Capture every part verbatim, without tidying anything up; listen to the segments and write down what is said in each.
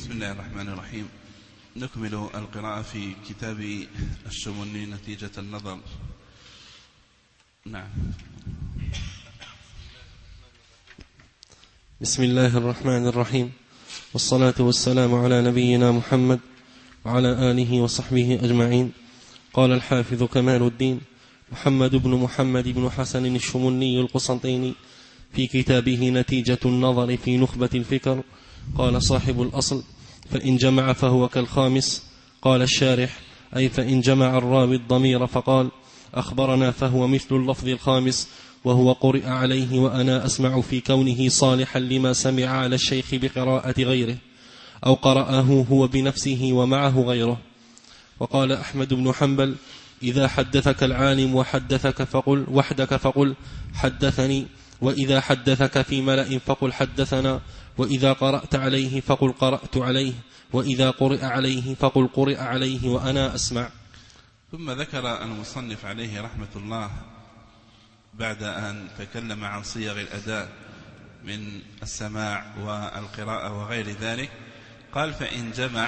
بسم الله الرحمن الرحيم. نكمل القراءة في كتاب الشمني نتيجة النظر. نعم. بسم الله الرحمن الرحيم، والصلاة والسلام على نبينا محمد وعلى آله وصحبه أجمعين. قال الحافظ كمال الدين محمد بن محمد بن حسن الشمني القسطيني في كتابه نتيجة النظر في نخبة الفكر، قال صاحب الأصل: فإن جمع فهو كالخامس. قال الشارح: أي فإن جمع الراوي الضمير فقال أخبرنا فهو مثل اللفظ الخامس، وهو قرئ عليه وأنا أسمع في كونه صالحا لما سمع على الشيخ بقراءة غيره، أو قرأه هو بنفسه ومعه غيره. وقال أحمد بن حنبل: إذا حدثك العالم وحدثك فقل وحدك فقل حدثني، وإذا حدثك في ملأ فقل حدثنا، وإذا قرأت عليه فقل قرأت عليه، وإذا قرئ عليه فقل قرئ عليه وأنا أسمع. ثم ذكر المصنف عليه رحمة الله بعد أن تكلم عن صيغ الأداء من السماع والقراءة وغير ذلك، قال: فإن جمع،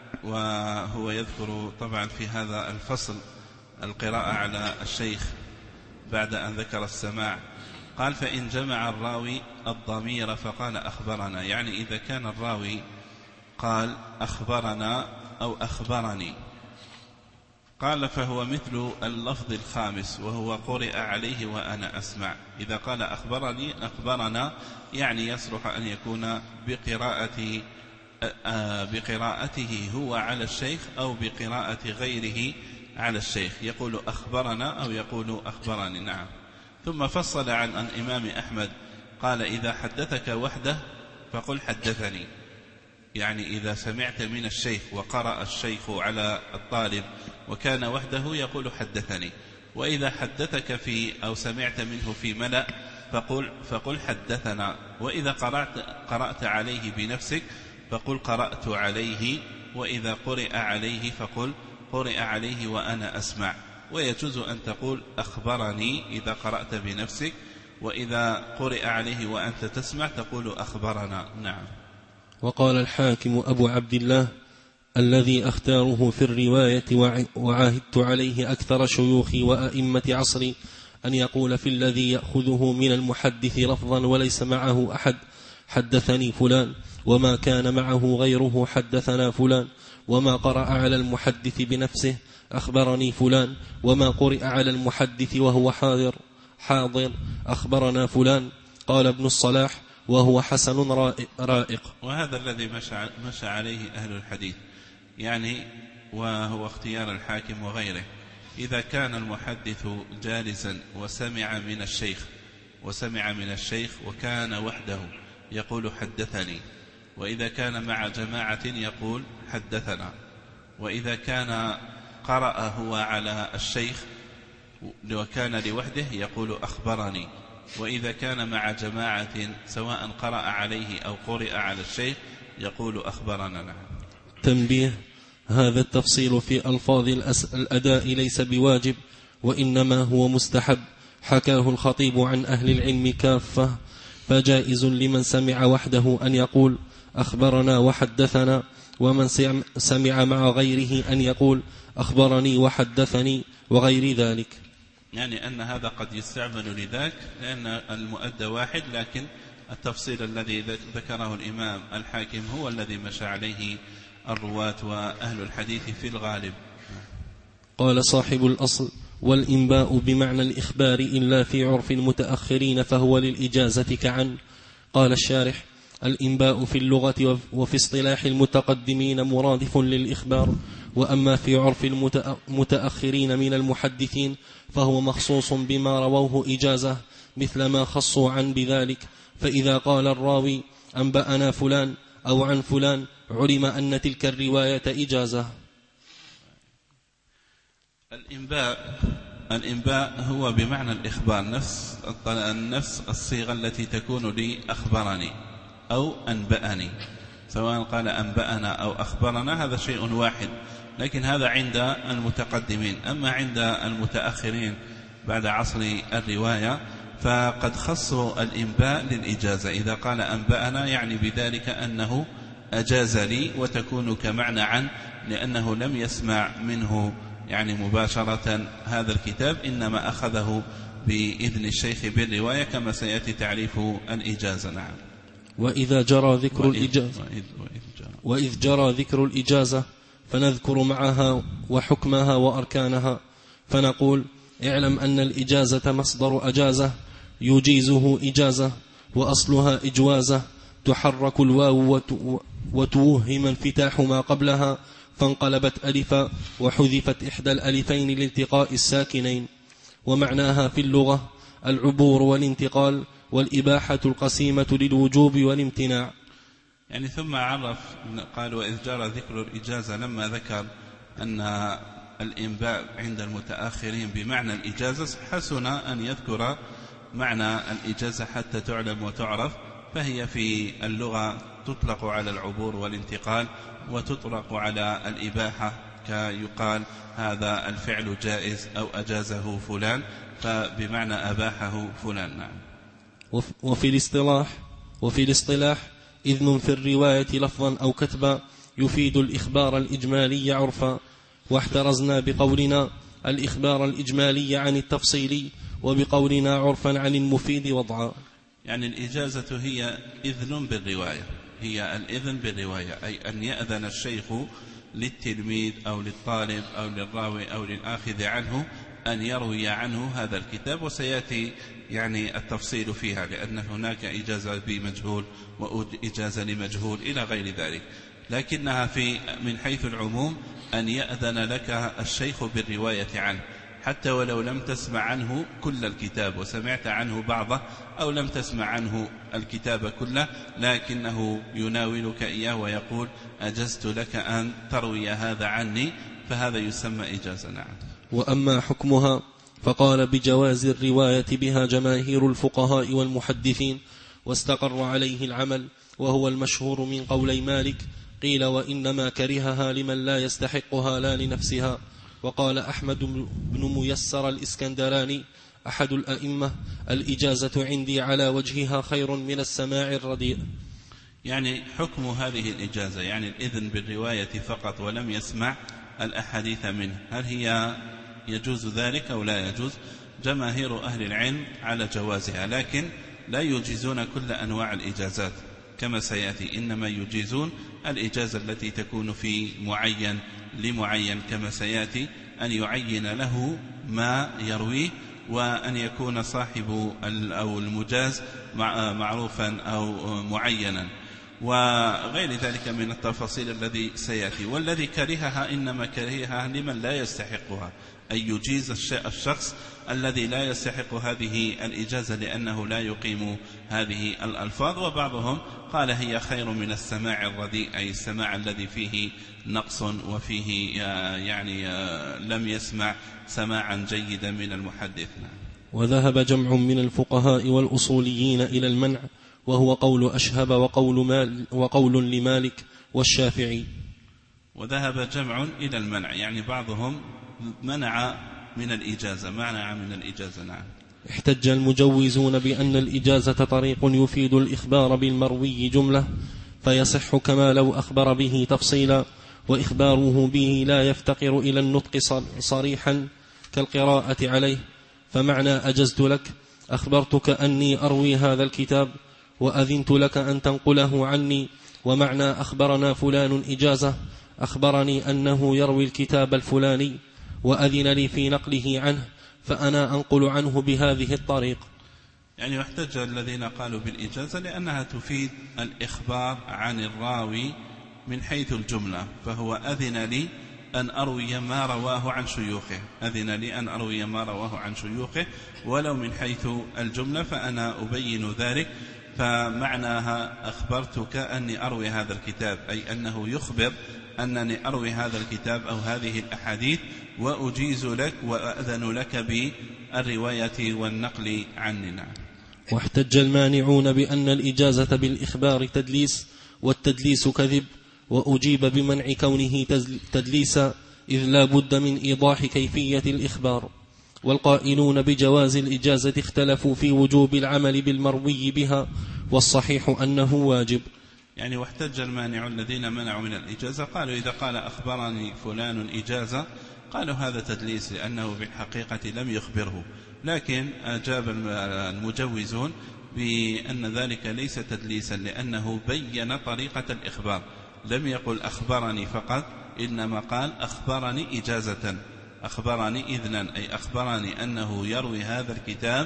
وهو يذكر طبعا في هذا الفصل القراءة على الشيخ بعد أن ذكر السماع. قال: فإن جمع الراوي الضمير فقال أخبرنا، يعني إذا كان الراوي قال أخبرنا أو أخبرني، قال فهو مثل اللفظ الخامس وهو قرئ عليه وأنا أسمع. إذا قال أخبرني أخبرنا يعني يصلح أن يكون بقراءة بقراءته هو على الشيخ أو بقراءة غيره على الشيخ، يقول أخبرنا أو يقول أخبرني. نعم. ثم فصل عن الإمام أحمد قال: إذا حدثك وحده فقل حدثني، يعني إذا سمعت من الشيخ وقرأ الشيخ على الطالب وكان وحده يقول حدثني، وإذا حدثك في أو سمعت منه في ملأ فقل, فقل حدثنا، وإذا قرأت, قرأت عليه بنفسك فقل قرأت عليه، وإذا قرئ عليه فقل قرئ عليه وأنا أسمع. ويجوز أن تقول أخبرني إذا قرأت بنفسك، وإذا قرئ عليه وأنت تسمع تقول أخبرنا. نعم. وقال الحاكم أبو عبد الله: الذي أختاره في الرواية وعاهدت عليه أكثر شيوخي وأئمة عصري أن يقول في الذي يأخذه من المحدث لفظا وليس معه أحد حدثني فلان، وما كان معه غيره حدثنا فلان، وما قرأ على المحدث بنفسه أخبرني فلان، وما قرئ على المحدث وهو حاضر حاضر أخبرنا فلان. قال ابن الصلاح: وهو حسن رائق. وهذا الذي مشى, مشى عليه أهل الحديث، يعني وهو اختيار الحاكم وغيره. إذا كان المحدث جالسا وسمع من الشيخ وسمع من الشيخ وكان وحده يقول حدثني، وإذا كان مع جماعة يقول حدثنا، وإذا كان قرأ هو على الشيخ وكان لوحده يقول أخبرني، وإذا كان مع جماعة سواء قرأ عليه أو قرئ على الشيخ يقول أخبرنا. نعم. تنبيه: هذا التفصيل في ألفاظ الأداء ليس بواجب، وإنما هو مستحب، حكاه الخطيب عن أهل العلم كافة، فجائز لمن سمع وحده أن يقول أخبرنا وحدثنا، ومن سمع مع غيره أن يقول أخبرني وحدثني وغير ذلك. يعني أن هذا قد يستعمل لذاك لأن المؤدى واحد، لكن التفصيل الذي ذكره الإمام الحاكم هو الذي مشى عليه الرواة وأهل الحديث في الغالب. قال صاحب الأصل: والإنباء بمعنى الإخبار إلا في عرف المتأخرين فهو للإجازة كعن. قال الشارح: الإنباء في اللغة وفي اصطلاح المتقدمين مرادف للإخبار، وأما في عرف المتأخرين من المحدثين فهو مخصوص بما رووه إجازة، مثل ما خصوا عن بذلك. فإذا قال الراوي أنبأنا فلان أو عن فلان علم أن تلك الرواية إجازة. الإنباء الإنباء هو بمعنى الإخبار، نفس النفس الصيغة التي تكون لي أخبرني أو أنبأني، سواء قال أنبأنا أو أخبرنا هذا شيء واحد، لكن هذا عند المتقدمين. أما عند المتأخرين بعد عصر الرواية فقد خصوا الإنباء للإجازة، إذا قال أنبأنا يعني بذلك أنه أجاز لي، وتكون كمعنى عن، لأنه لم يسمع منه يعني مباشرة هذا الكتاب، إنما أخذه بإذن الشيخ بالرواية كما سيأتي تعريف الإجازة. نعم. وإذا جرى ذكر وإذ الإجازة وإذ وإذ جرى. وإذ جرى ذكر الإجازة فنذكر معها وحكمها وأركانها، فنقول: اعلم أن الإجازة مصدر أجازة يجيزه إجازة، وأصلها إجوازة، تحرك الواو وتوهم انفتاح ما قبلها فانقلبت ألفا، وحذفت إحدى الألفين لالتقاء الساكنين. ومعناها في اللغة العبور والانتقال والإباحة القسيمة للوجوب والامتناع. يعني ثم عرف، قال: وإذ جرى ذكر الإجازة، لما ذكر أن الإنباء عند المتأخرين بمعنى الإجازة، حسن أن يذكر معنى الإجازة حتى تعلم وتعرف. فهي في اللغة تطلق على العبور والانتقال، وتطلق على الإباحة، كيقال هذا الفعل جائز أو أجازه فلان، فبمعنى أباحه فلان. نعم. وفي الاصطلاح وفي الاصطلاح إذن في الرواية لفظا أو كتبا يفيد الإخبار الإجمالي عرفا، واحترزنا بقولنا الإخبار الإجمالي عن التفصيلي، وبقولنا عرفا عن المفيد وضعا. يعني الإجازة هي إذن بالرواية، هي الإذن بالرواية، أي أن يأذن الشيخ للتلميذ أو للطالب أو للراوي أو للآخذ عنه أن يروي عنه هذا الكتاب. وسيأتي يعني التفصيل فيها، لأن هناك إجازة بمجهول وإجازة لمجهول إلى غير ذلك، لكنها في من حيث العموم أن يأذن لك الشيخ بالرواية عنه، حتى ولو لم تسمع عنه كل الكتاب وسمعت عنه بعضه، أو لم تسمع عنه الكتاب كله، لكنه يناولك إياه ويقول: أجزت لك أن تروي هذا عني، فهذا يسمى إجازة. نعم. وأما حكمها فقال: بجواز الرواية بها جماهير الفقهاء والمحدثين، واستقر عليه العمل، وهو المشهور من قولي مالك. قيل: وإنما كرهها لمن لا يستحقها لا لنفسها. وقال أحمد بن ميسر الإسكندراني أحد الأئمة: الإجازة عندي على وجهها خير من السماع الرديء. يعني حكم هذه الإجازة، يعني الإذن بالرواية فقط ولم يسمع الأحاديث منه، هل هي يجوز ذلك أو لا يجوز؟ جماهير أهل العلم على جوازها، لكن لا يجيزون كل أنواع الإجازات كما سيأتي، إنما يجيزون الإجازة التي تكون في معين لمعين كما سيأتي، أن يعين له ما يرويه، وأن يكون صاحب أو المجاز معروفا أو معينا، وغير ذلك من التفاصيل الذي سيأتي. والذي كرهها إنما كرهها لمن لا يستحقها، أي يجيز الشخص الذي لا يستحق هذه الإجازة لأنه لا يقيم هذه الألفاظ. وبعضهم قال: هي خير من السماع الرديء، أي السماع الذي فيه نقص وفيه يعني لم يسمع سماعا جيدا من المحدث. وذهب جمع من الفقهاء والأصوليين إلى المنع، وهو قول أشهب وقول, مال وقول لمالك والشافعي. وذهب جمع إلى المنع، يعني بعضهم منع من الإجازة، منع من الإجازة. نعم. احتج المجوزون بأن الإجازة طريق يفيد الإخبار بالمروي جملة، فيصح كما لو أخبر به تفصيلا، وإخباره به لا يفتقر إلى النطق صريحا كالقراءة عليه. فمعنى أجزت لك: أخبرتك أني أروي هذا الكتاب، وأذنت لك أن تنقله عني. ومعنى أخبرنا فلان إجازة: أخبرني أنه يروي الكتاب الفلاني، وأذن لي في نقله عنه، فأنا أنقل عنه بهذه الطريق. يعني يحتج الذين قالوا بالإجازة لأنها تفيد الإخبار عن الراوي من حيث الجملة، فهو أذن لي أن أروي ما رواه عن شيوخه، أذن لي أن أروي ما رواه عن شيوخه ولو من حيث الجملة، فأنا أبين ذلك. فمعناها أخبرتك أني أروي هذا الكتاب، أي أنه يخبر أنني أروي هذا الكتاب أو هذه الأحاديث، وأجيز لك وأذن لك بالرواية والنقل عني. نعم. واحتج المانعون بأن الإجازة بالإخبار تدليس، والتدليس كذب، وأجيب بمنع كونه تدليسا، إذ لا بد من إيضاح كيفية الإخبار. والقائلون بجواز الإجازة اختلفوا في وجوب العمل بالمروي بها، والصحيح أنه واجب. يعني واحتج المانع الذين منعوا من الإجازة، قالوا إذا قال أخبرني فلان إجازة قالوا هذا تدليس لأنه بالحقيقة لم يخبره، لكن أجاب المجوزون بأن ذلك ليس تدليسا لأنه بين طريقة الإخبار، لم يقل أخبرني فقط، إنما قال أخبرني إجازة، أخبرني إذنا، أي أخبرني أنه يروي هذا الكتاب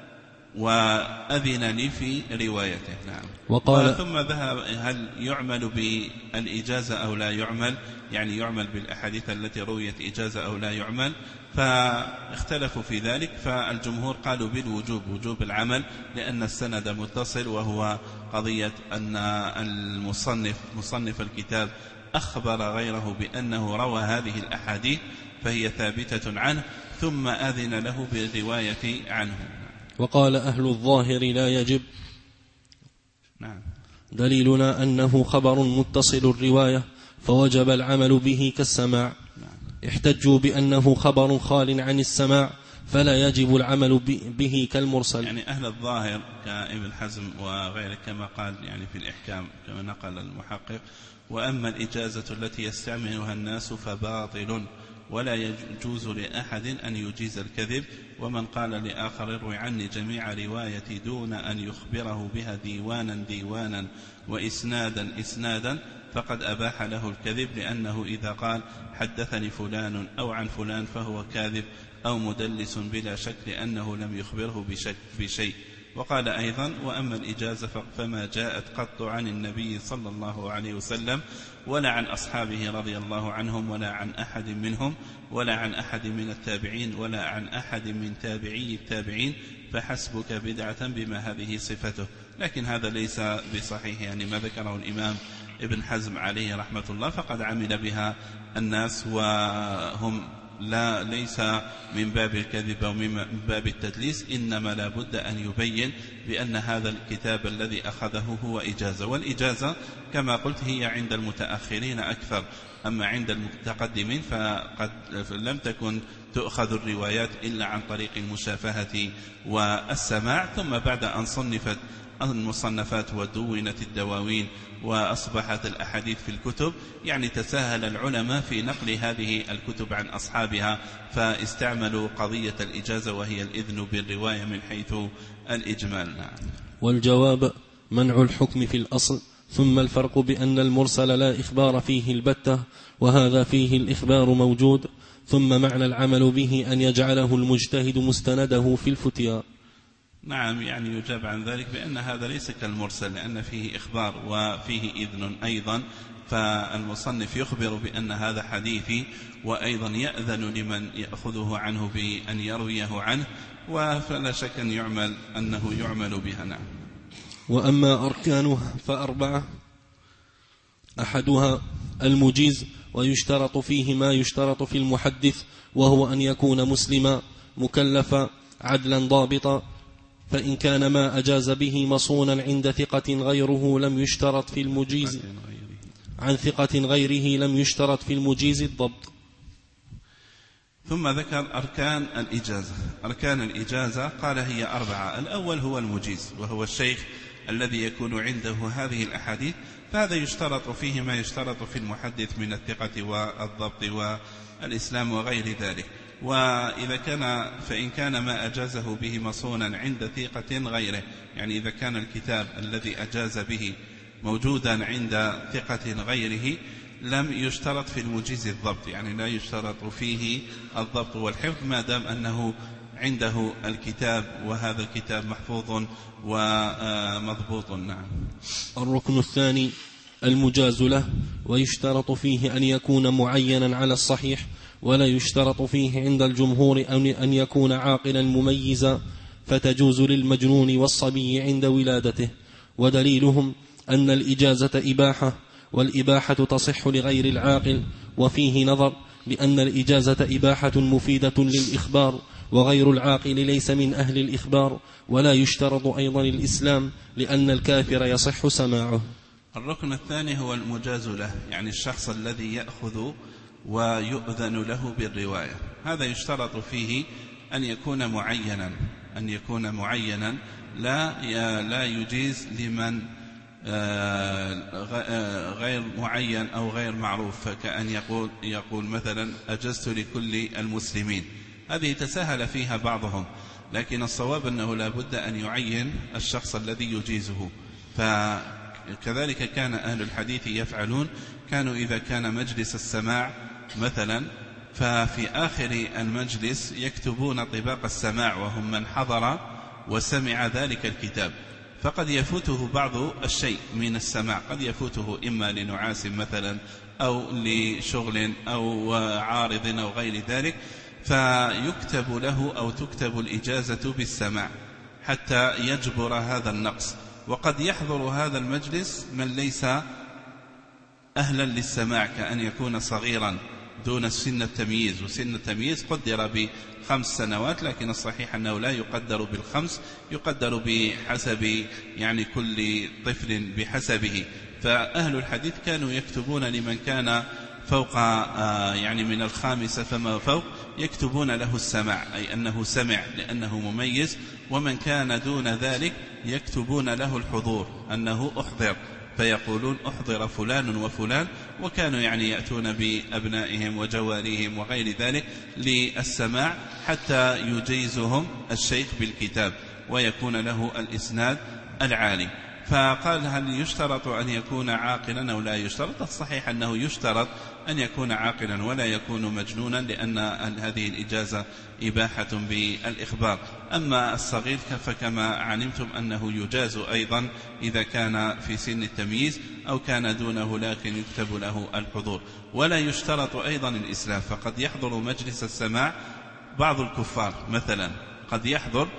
وأذن لي في روايته. نعم. وقال ثم ذهب هل يعمل بالإجازة أو لا يعمل، يعني يعمل بالأحاديث التي رويت إجازة أو لا يعمل، فاختلفوا في ذلك. فالجمهور قالوا بالوجوب، وجوب العمل، لأن السند متصل، وهو قضية أن المصنف مصنف الكتاب أخبر غيره بأنه روى هذه الأحاديث فهي ثابتة عنه، ثم أذن له بالرواية عنه. وقال أهل الظاهر لا يجب. نعم. دليلنا أنه خبر متصل الرواية فوجب العمل به كالسماع. نعم. احتجوا بأنه خبر خال عن السماع فلا يجب العمل به كالمرسل. يعني أهل الظاهر كابن حزم وغيره كما قال يعني في الإحكام كما نقل المحقق: وأما الإجازة التي يستعملها الناس فباطل، ولا يجوز لأحد أن يجيز الكذب. ومن قال لآخر اروي عني جميع روايتي دون أن يخبره بها ديوانا ديوانا وإسنادا إسنادا فقد أباح له الكذب، لأنه إذا قال حدثني فلان أو عن فلان فهو كاذب أو مدلس بلا شك، لأنه لم يخبره بشك بشيء. وقال أيضا: وأما الإجازة فما جاءت قط عن النبي صلى الله عليه وسلم ولا عن أصحابه رضي الله عنهم ولا عن أحد منهم ولا عن أحد من التابعين ولا عن أحد من تابعي التابعين فحسبك بدعة بما هذه صفته. لكن هذا ليس بصحيح، يعني ما ذكره الإمام ابن حزم عليه رحمة الله فقد عمل بها الناس، وهم لا ليس من باب الكذب أو من باب التدليس، إنما لا بد أن يبين بأن هذا الكتاب الذي أخذه هو إجازة، والإجازة كما قلت هي عند المتأخرين أكثر، أما عند المتقدمين فقد لم تكن تؤخذ الروايات إلا عن طريق المشافهة والسماع. ثم بعد أن صنفت المصنفات ودونت الدواوين وأصبحت الأحاديث في الكتب، يعني تساهل العلماء في نقل هذه الكتب عن أصحابها، فاستعملوا قضية الإجازة وهي الإذن بالرواية من حيث الإجمال. نعم. والجواب منع الحكم في الأصل، ثم الفرق بأن المرسل لا إخبار فيه البتة وهذا فيه الإخبار موجود، ثم معنى العمل به أن يجعله المجتهد مستنده في الفتيا. نعم، يعني يجاب عن ذلك بأن هذا ليس كالمرسل، لأن فيه إخبار وفيه إذن أيضا، فالمصنف يخبر بأن هذا حديثي، وأيضا يأذن لمن يأخذه عنه بأن يرويه عنه، وفلا شك أن يعمل أنه يعمل بها. نعم. وأما أركانها فأربعة: أحدها المجيز، ويشترط فيه ما يشترط في المحدث، وهو أن يكون مسلما مكلفا عدلا ضابطا، فإن كان ما أجاز به مصونا عند ثقة غيره لم يشترط في المجيز عن ثقة غيره لم يشترط في المجيز الضبط. ثم ذكر أركان الإجازة. أركان الإجازة قال هي أربعة: الأول هو المجيز، وهو الشيخ الذي يكون عنده هذه الأحاديث، فهذا يشترط فيه ما يشترط في المحدث من الثقة والضبط والإسلام وغير ذلك. وإذا كان فإن كان ما أجازه به مصونا عند ثقة غيره، يعني إذا كان الكتاب الذي أجاز به موجودا عند ثقة غيره لم يشترط في المجيز الضبط، يعني لا يشترط فيه الضبط والحفظ ما دام أنه عنده الكتاب وهذا الكتاب محفوظ ومضبوط. نعم. الركن الثاني المجاز له، ويشترط فيه أن يكون معينا على الصحيح، ولا يشترط فيه عند الجمهور أن يكون عاقلا مميزا، فتجوز للمجنون والصبي عند ولادته. ودليلهم أن الإجازة إباحة، والإباحة تصح لغير العاقل، وفيه نظر، لأن الإجازة إباحة مفيدة للإخبار، وغير العاقل ليس من أهل الإخبار، ولا يشترط أيضا الإسلام، لأن الكافر يصح سماعه. الركن الثاني هو المجاز له، يعني الشخص الذي يأخذ ويؤذن له بالرواية، هذا يشترط فيه أن يكون معينا، أن يكون معينا لا لا يجيز لمن غير معين أو غير معروف، فكأن يقول, يقول مثلا أجزت لكل المسلمين، هذه تساهل فيها بعضهم، لكن الصواب أنه لا بد أن يعين الشخص الذي يجيزه. فكذلك كان أهل الحديث يفعلون، كانوا إذا كان مجلس السماع مثلا ففي آخر المجلس يكتبون طباق السماع وهم من حضر وسمع ذلك الكتاب، فقد يفوته بعض الشيء من السماع، قد يفوته إما لنعاس مثلا أو لشغل أو عارض أو غير ذلك، فيكتب له أو تكتب الإجازة بالسماع حتى يجبر هذا النقص. وقد يحضر هذا المجلس من ليس أهلا للسماع، كأن يكون صغيرا دون سن التمييز، وسن التمييز قدر بخمس سنوات، لكن الصحيح أنه لا يقدر بالخمس، يقدر بحسب يعني كل طفل بحسبه. فأهل الحديث كانوا يكتبون لمن كان فوق يعني من الخامسة فما فوق، يكتبون له السماع، أي أنه سمع لأنه مميز، ومن كان دون ذلك يكتبون له الحضور، أنه أحضر، فيقولون أحضر فلان وفلان، وكانوا يعني يأتون بأبنائهم وجواريهم وغير ذلك للسماع حتى يجيزهم الشيخ بالكتاب ويكون له الإسناد العالي. فقال هل يشترط أن يكون عاقلا أو لا يشترط؟ الصحيح أنه يشترط أن يكون عاقلا ولا يكون مجنونا، لأن هذه الإجازة إباحة بالإخبار. أما الصغير فكما علمتم أنه يجاز أيضا إذا كان في سن التمييز أو كان دونه، لكن يكتب له الحضور. ولا يشترط أيضا الإسلام، فقد يحضر مجلس السماع بعض الكفار مثلا، قد يحضر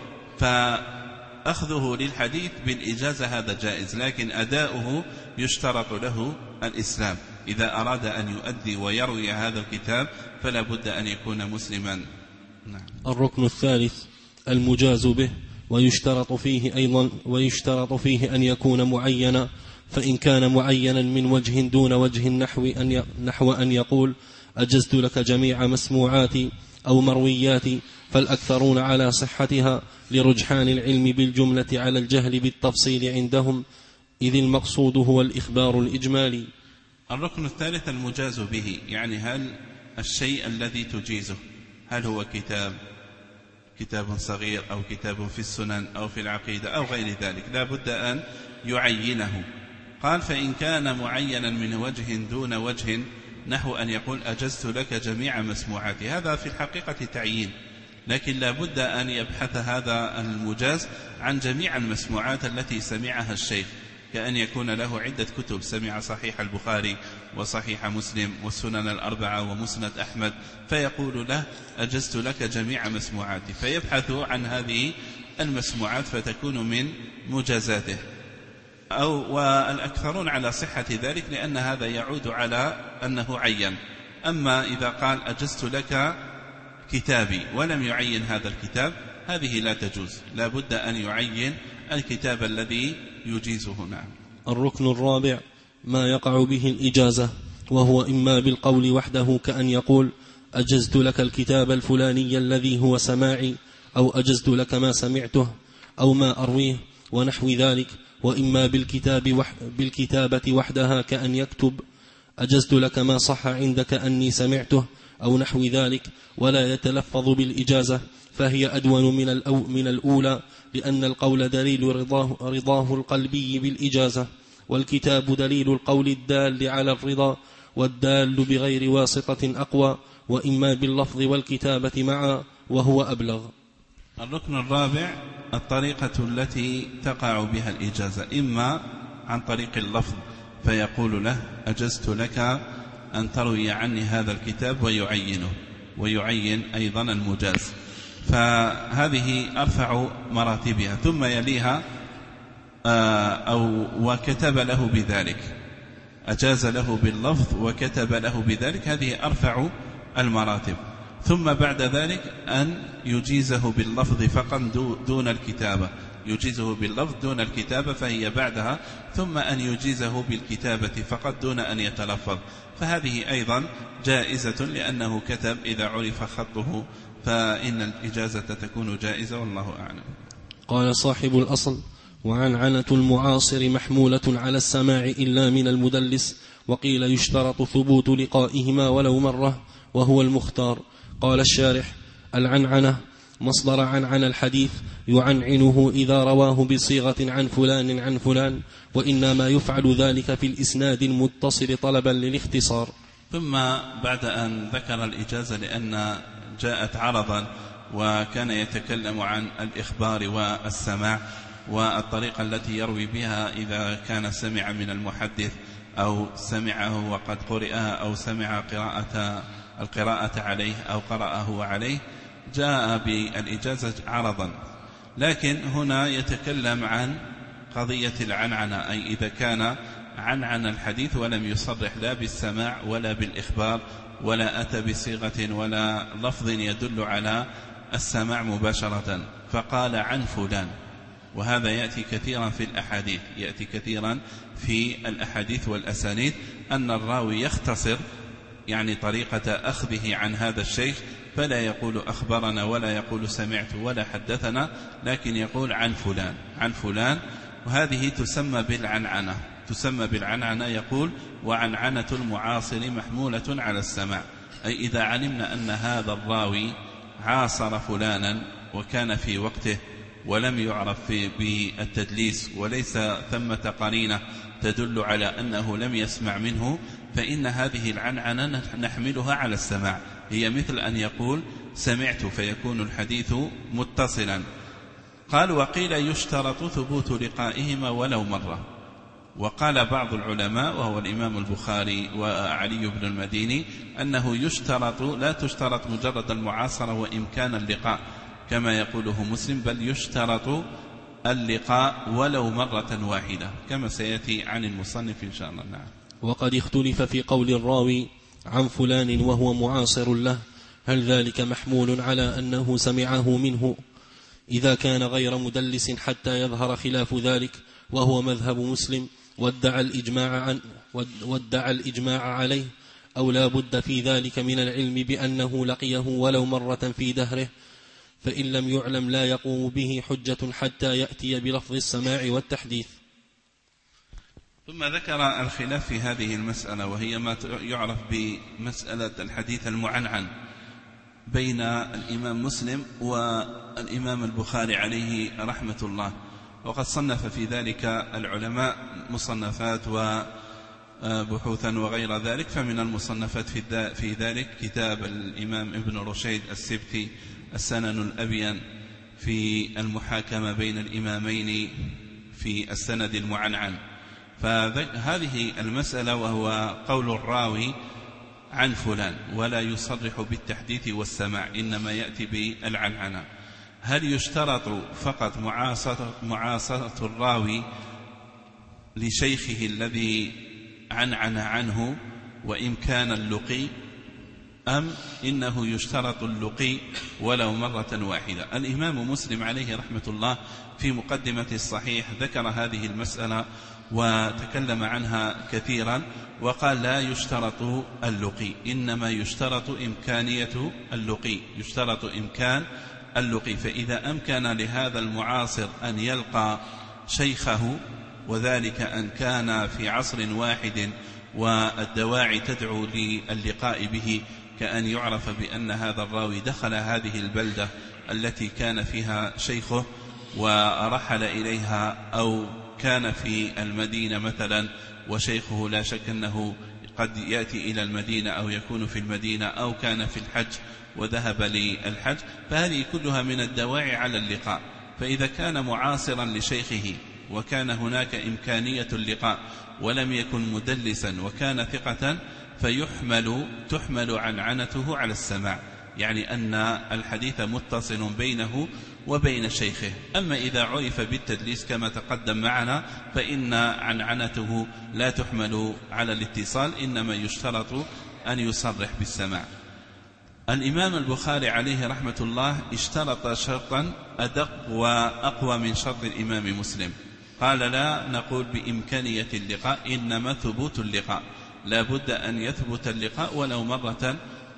فأخذه للحديث بالإجازة هذا جائز، لكن أداؤه يشترط له الإسلام. إذا أراد أن يؤدي ويروي هذا الكتاب فلا بد أن يكون مسلما. نعم. الركن الثالث المجاز به، ويشترط فيه أيضا ويشترط فيه أن يكون معينا، فإن كان معينا من وجه دون وجه نحو أن نحو أن يقول أجزت لك جميع مسموعاتي أو مروياتي، فالأكثرون على صحتها لرجحان العلم بالجملة على الجهل بالتفصيل عندهم، إذ المقصود هو الإخبار الإجمالي. الركن الثالث المجاز به، يعني هل الشيء الذي تجيزه هل هو كتاب كتاب صغير أو كتاب في السنن أو في العقيدة أو غير ذلك، لا بد أن يعينه. قال فإن كان معينا من وجه دون وجه نحو أن يقول أجزت لك جميع مسموعاتي، هذا في الحقيقة تعيين، لكن لا بد أن يبحث هذا المجاز عن جميع المسموعات التي سمعها الشيخ، كأن يكون له عدة كتب، سمع صحيح البخاري وصحيح مسلم والسنن الأربعة ومسند أحمد، فيقول له أجزت لك جميع مسموعاتي، فيبحث عن هذه المسموعات فتكون من مجازاته. أو والأكثرون على صحة ذلك، لأن هذا يعود على أنه عين. أما إذا قال أجزت لك كتابي ولم يعين هذا الكتاب، هذه لا تجوز، لا بد أن يعين الكتاب الذي يجيزه. نعم. الركن الرابع ما يقع به الإجازة، وهو إما بالقول وحده كأن يقول أجزت لك الكتاب الفلاني الذي هو سماعي، أو أجزت لك ما سمعته أو ما أرويه ونحو ذلك، وإما بالكتاب وح بالكتابة وحدها كأن يكتب أجزت لك ما صح عندك أني سمعته أو نحو ذلك، ولا يتلفظ بالإجازة، فهي أدون من, الأو من الأولى، لأن القول دليل رضاه, رضاه القلبي بالإجازة، والكتاب دليل القول الدال على الرضا، والدال بغير واسطة أقوى، وإما باللفظ والكتابة معا، وهو أبلغ. الركن الرابع الطريقة التي تقع بها الإجازة، إما عن طريق اللفظ فيقول له أجزت لك أن تروي عني هذا الكتاب ويعينه، ويعين أيضا المجاز، فهذه أرفع مراتبها. ثم يليها أو وكتب له بذلك، أجاز له باللفظ وكتب له بذلك، هذه أرفع المراتب. ثم بعد ذلك أن يجيزه باللفظ فقط دون الكتابة، يجيزه باللفظ دون الكتابة فهي بعدها، ثم أن يجيزه بالكتابة فقط دون أن يتلفظ، فهذه أيضا جائزة، لأنه كتب إذا عرف خطه فإن الإجازة تكون جائزة، والله أعلم. قال صاحب الأصل وعنعنة المعاصر محمولة على السماع إلا من المدلس. وقيل يشترط ثبوت لقائهما ولو مرة وهو المختار. قال الشارح: العنعنة مصدر عنعن الحديث، يعنعنه إذا رواه بصيغة عن فلان عن فلان، وإنما يفعل ذلك في الإسناد المتصل طلبا للاختصار. ثم بعد أن ذكر الإجازة لأن جاءت عرضا وكان يتكلم عن الإخبار والسماع والطريقة التي يروي بها إذا كان سمع من المحدث أو سمعه وقد قرئها أو سمع قراءة القراءة عليه أو قرأه عليه، جاء بالإجازة عرضا. لكن هنا يتكلم عن قضية العنعنة، أي إذا كان عنعن الحديث ولم يصرح لا بالسماع ولا بالإخبار ولا أتى بصيغة ولا لفظ يدل على السماع مباشرة، فقال عن فلان. وهذا يأتي كثيرا في الأحاديث، يأتي كثيرا في الأحاديث والأسانيد أن الراوي يختصر يعني طريقة أخذه عن هذا الشيخ، فلا يقول أخبرنا ولا يقول سمعت ولا حدثنا، لكن يقول عن فلان عن فلان. وهذه تسمى بالعنعنة، تسمى بالعنعنة. يقول: وعنعنة المعاصر محمولة على السماع، أي إذا علمنا أن هذا الراوي عاصر فلانا وكان في وقته ولم يعرف بالتدليس وليس ثمة قرينة تدل على أنه لم يسمع منه، فإن هذه العنعنة نحملها على السماع. هي مثل أن يقول سمعت، فيكون الحديث متصلا. قال: وقيل يشترط ثبوت لقائهما ولو مرة. وقال بعض العلماء وهو الإمام البخاري وعلي بن المديني أنه يشترط، لا تشترط مجرد المعاصرة وإمكان اللقاء كما يقوله مسلم، بل يشترط اللقاء ولو مرة واحدة كما سيأتي عن المصنف إن شاء الله. نعم. وقد اختلف في قول الراوي عن فلان وهو معاصر له، هل ذلك محمول على أنه سمعه منه إذا كان غير مدلس حتى يظهر خلاف ذلك، وهو مذهب مسلم، وادعى الإجماع, عن وادعى الإجماع عليه، أو لا بد في ذلك من العلم بأنه لقيه ولو مرة في دهره، فإن لم يعلم لا يقوم به حجة حتى يأتي بلفظ السماع والتحديث. ثم ذكر الخلاف في هذه المسألة، وهي ما يعرف بمسألة الحديث المعنعن بين الإمام مسلم والإمام البخاري عليه رحمة الله. وقد صنف في ذلك العلماء مصنفات وبحوثا وغير ذلك. فمن المصنفات في ذلك كتاب الإمام ابن رشيد السبتي السنن الأبين في المحاكمة بين الإمامين في السند المعنعن. فهذه المسألة وهو قول الراوي عن فلان ولا يصرح بالتحديث والسماع، إنما يأتي بالعنعنة. هل يشترط فقط معاصرة, معاصرة الراوي لشيخه الذي عنعن عنه وإمكان اللقي، أم إنه يشترط اللقي ولو مرة واحدة؟ الإمام مسلم عليه رحمة الله في مقدمة الصحيح ذكر هذه المسألة وتكلم عنها كثيرا، وقال لا يشترط اللقي، إنما يشترط إمكانية اللقي، يشترط إمكان اللقي. فإذا أمكن لهذا المعاصر أن يلقى شيخه، وذلك أن كان في عصر واحد والدواعي تدعو للقاء به، كأن يعرف بأن هذا الراوي دخل هذه البلدة التي كان فيها شيخه ورحل إليها، أو كان في المدينة مثلا وشيخه لا شك أنه قد يأتي إلى المدينة أو يكون في المدينة، أو كان في الحج وذهب للحج، فهذه كلها من الدواعي على اللقاء. فإذا كان معاصرا لشيخه وكان هناك إمكانية اللقاء ولم يكن مدلسا وكان ثقة، فيحمل تحمل عنعنته على السماع، يعني أن الحديث متصل بينه وبين شيخه. أما إذا عرف بالتدليس كما تقدم معنا فإن عنعنته لا تحمل على الاتصال، إنما يشترط أن يصرح بالسماع. الإمام البخاري عليه رحمة الله اشترط شرطا أدق وأقوى من شرط الإمام مسلم، قال لا نقول بإمكانية اللقاء، إنما ثبوت اللقاء، لا بد أن يثبت اللقاء ولو مرة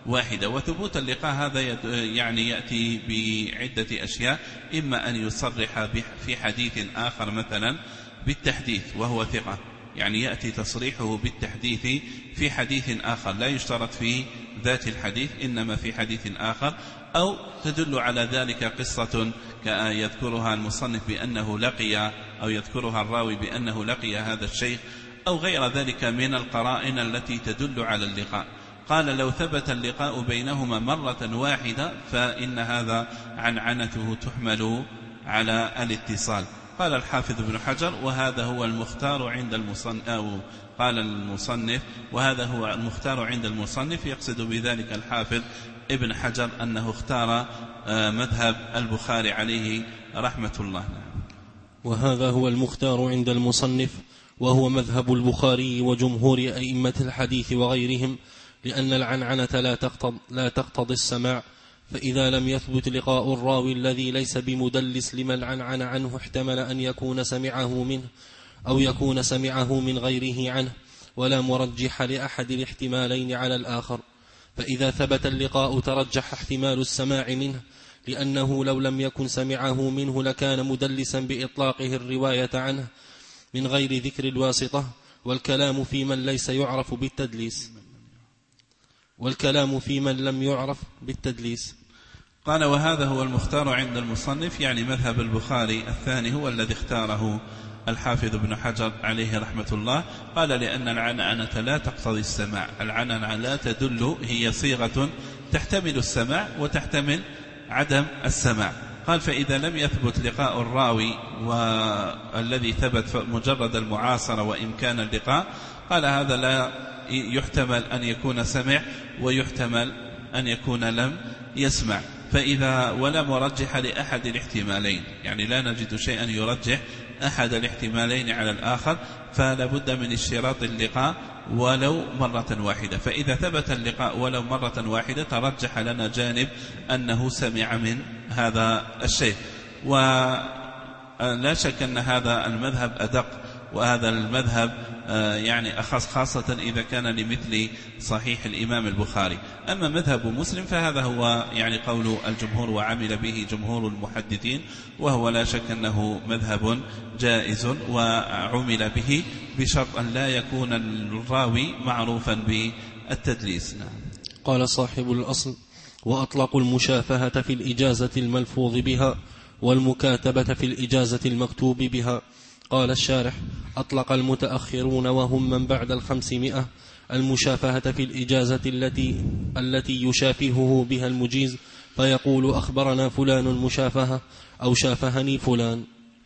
واحدة. وثبوت اللقاء هذا يعني يأتي بعدة أشياء، إما أن يصرح في حديث آخر مثلا بالتحديث وهو ثقة، يعني يأتي تصريحه بالتحديث في حديث آخر، لا يشترط في ذات الحديث إنما في حديث آخر، أو تدل على ذلك قصة يذكرها المصنف بأنه لقي، أو يذكرها الراوي بأنه لقي هذا الشيخ، أو غير ذلك من القرائن التي تدل على اللقاء. قال لو ثبت اللقاء بينهما مرة واحدة فإن هذا عنعنته تحمل على الاتصال. قال الحافظ ابن حجر وهذا هو المختار عند المصنف، أو قال المصنف وهذا هو المختار عند المصنف، يقصد بذلك الحافظ ابن حجر أنه اختار مذهب البخاري عليه رحمة الله. وهذا هو المختار عند المصنف وهو مذهب البخاري وجمهور أئمة الحديث وغيرهم، لأن العنعنة لا تقتضي, لا تقتضي السماع، فإذا لم يثبت لقاء الراوي الذي ليس بمدلس لمن العنعن عنه احتمل أن يكون سمعه منه أو يكون سمعه من غيره عنه، ولا مرجح لأحد الاحتمالين على الآخر. فإذا ثبت اللقاء ترجح احتمال السماع منه، لأنه لو لم يكن سمعه منه لكان مدلسا بإطلاقه الرواية عنه من غير ذكر الواسطة، والكلام في من ليس يعرف بالتدليس والكلام في من لم يعرف بالتدليس. قال وهذا هو المختار عند المصنف، يعني مذهب البخاري الثاني هو الذي اختاره الحافظ ابن حجر عليه رحمة الله. قال لأن العنعنة لا تقتضي السماع، العنعنة لا تدل، هي صيغة تحتمل السماع وتحتمل عدم السماع. قال فإذا لم يثبت لقاء الراوي والذي ثبت مجرد المعاصرة وإمكان اللقاء، قال هذا لا يحتمل أن يكون سمع ويحتمل أن يكون لم يسمع. فإذا ولا مرجح لأحد الاحتمالين، يعني لا نجد شيئا يرجح أحد الاحتمالين على الآخر، فلا بد من اشتراط اللقاء ولو مرة واحدة. فإذا ثبت اللقاء ولو مرة واحدة ترجح لنا جانب أنه سمع من هذا الشيء. ولا شك أن هذا المذهب أدق، وهذا المذهب يعني أخص، خاصة إذا كان لمثل صحيح الإمام البخاري. أما مذهب مسلم فهذا هو يعني قول الجمهور وعمل به جمهور المحدثين، وهو لا شك أنه مذهب جائز وعمل به بشرط أن لا يكون الراوي معروفا بالتدليس. قال صاحب الأصل وأطلقوا المشافهة في الإجازة الملفوظ بها والمكاتبة في الإجازة المكتوب بها. قال الشارح أطلق المتأخرون وهم من بعد الخمسمائة المشافهة في الإجازة التي, التي يشافهه بها المجيز، فيقول أخبرنا فلان مشافهة أو شافهني فلان.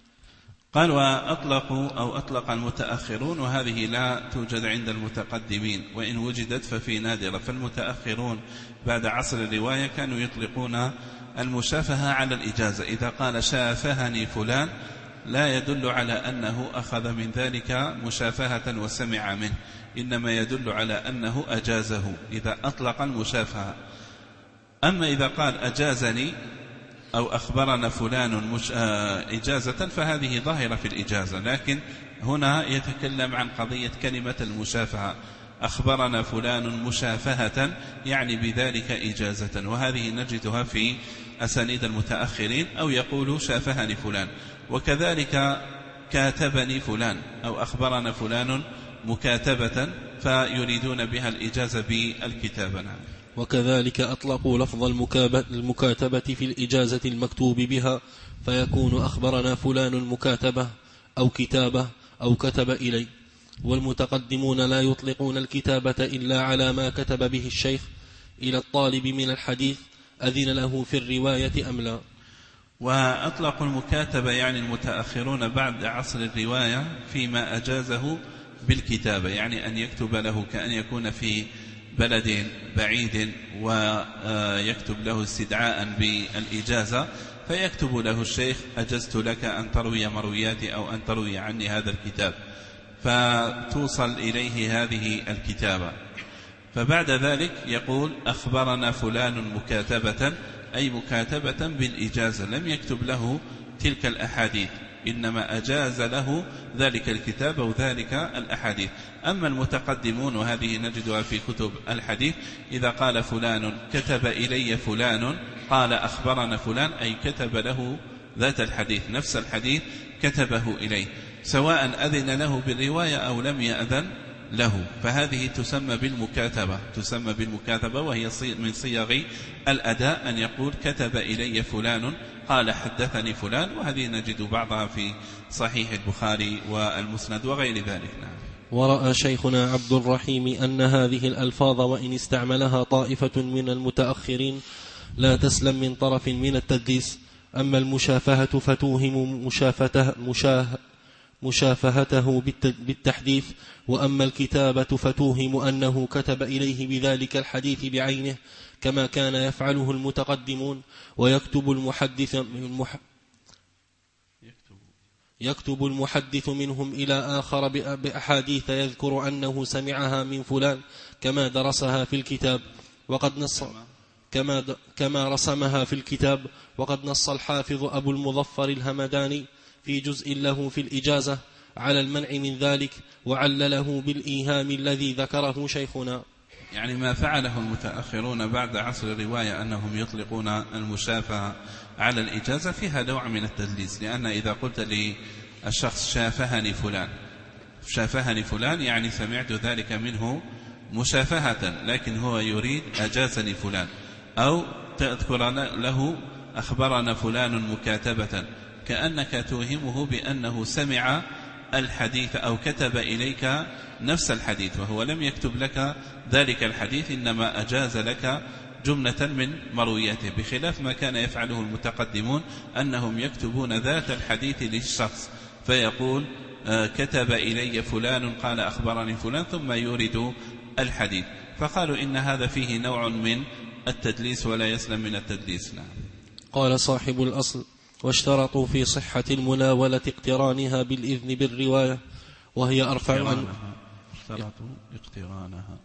قال وأطلقوا أو أطلق المتأخرون، وهذه لا توجد عند المتقدمين، وإن وجدت ففي نادرة. فالمتأخرون بعد عصر الرواية كانوا يطلقون المشافهة على الإجازة. إذا قال شافهني فلان لا يدل على أنه أخذ من ذلك مشافهة وسمع منه، إنما يدل على أنه أجازه إذا أطلق المشافهة. أما إذا قال أجازني أو أخبرنا فلان مش إجازة فهذه ظاهرة في الإجازة، لكن هنا يتكلم عن قضية كلمة المشافهة. أخبرنا فلان مشافهة يعني بذلك إجازة، وهذه نجدها في أسانيد المتأخرين، أو يقول شافهني فلان. وكذلك كاتبني فلان أو أخبرنا فلان مكاتبة، فيريدون بها الإجازة بالكتابة. وكذلك أطلقوا لفظ المكاتبة في الإجازة المكتوب بها، فيكون أخبرنا فلان مكاتبة أو كتابة أو كتب إلي. والمتقدمون لا يطلقون الكتابة إلا على ما كتب به الشيخ إلى الطالب من الحديث أذن له في الرواية أم لا. وأطلقوا المكاتبة يعني المتأخرون بعد عصر الرواية فيما أجازه بالكتابة، يعني أن يكتب له كأن يكون في بلد بعيد ويكتب له استدعاء بالإجازة، فيكتب له الشيخ أجزت لك أن تروي مروياتي أو أن تروي عني هذا الكتاب، فتوصل إليه هذه الكتابة. فبعد ذلك يقول أخبرنا فلان مكاتبة، أي مكاتبة بالإجازة، لم يكتب له تلك الأحاديث، إنما أجاز له ذلك الكتاب أو ذلك الأحاديث. أما المتقدمون وهذه نجدها في كتب الحديث، إذا قال فلان كتب إلي فلان قال أخبرنا فلان، أي كتب له ذات الحديث، نفس الحديث كتبه إليه، سواء أذن له بالرواية أو لم يأذن له، فهذه تسمى بالمكاتبة، تسمى بالمكاتبة وهي من صيغ الأداء، أن يقول كتب إلي فلان قال حدثني فلان، وهذه نجد بعضها في صحيح البخاري والمسند وغير ذلك. نعم. ورأى شيخنا عبد الرحيم أن هذه الألفاظ وإن استعملها طائفة من المتأخرين لا تسلم من طرف من التدليس. أما المشافهة فتوهم مشافته مشاه مشافهته بالتحديث، وأما الكتابة فتوهم أنه كتب إليه بذلك الحديث بعينه كما كان يفعله المتقدمون، ويكتب المحدث المح يكتب المحدث منهم إلى آخر بأحاديث يذكر أنه سمعها من فلان كما درسها في الكتاب وقد نص كما كما رسمها في الكتاب. وقد نص الحافظ أبو المظفر الهمداني في جزء له في الإجازة على المنع من ذلك، وعلله بالإيهام الذي ذكره شيخنا. يعني ما فعله المتأخرون بعد عصر الرواية أنهم يطلقون المشافهة على الإجازة فيها نوع من التدليس، لأن إذا قلت للشخص شافهني فلان، شافهني فلان يعني سمعت ذلك منه مشافهة، لكن هو يريد أجازني فلان، أو تذكر له أخبرنا فلان مكاتبة، كأنك توهمه بأنه سمع الحديث أو كتب إليك نفس الحديث، وهو لم يكتب لك ذلك الحديث، إنما أجاز لك جملة من مروياته، بخلاف ما كان يفعله المتقدمون أنهم يكتبون ذات الحديث للشخص، فيقول كتب إلي فلان قال أخبرني فلان ثم يورد الحديث، فقالوا إن هذا فيه نوع من التدليس ولا يسلم من التدليس. نعم. قال صاحب الأصل: واشترطوا في صحة المناولة اقترانها بالإذن بالرواية، وهي أرفع عن اشترطوا اقترانها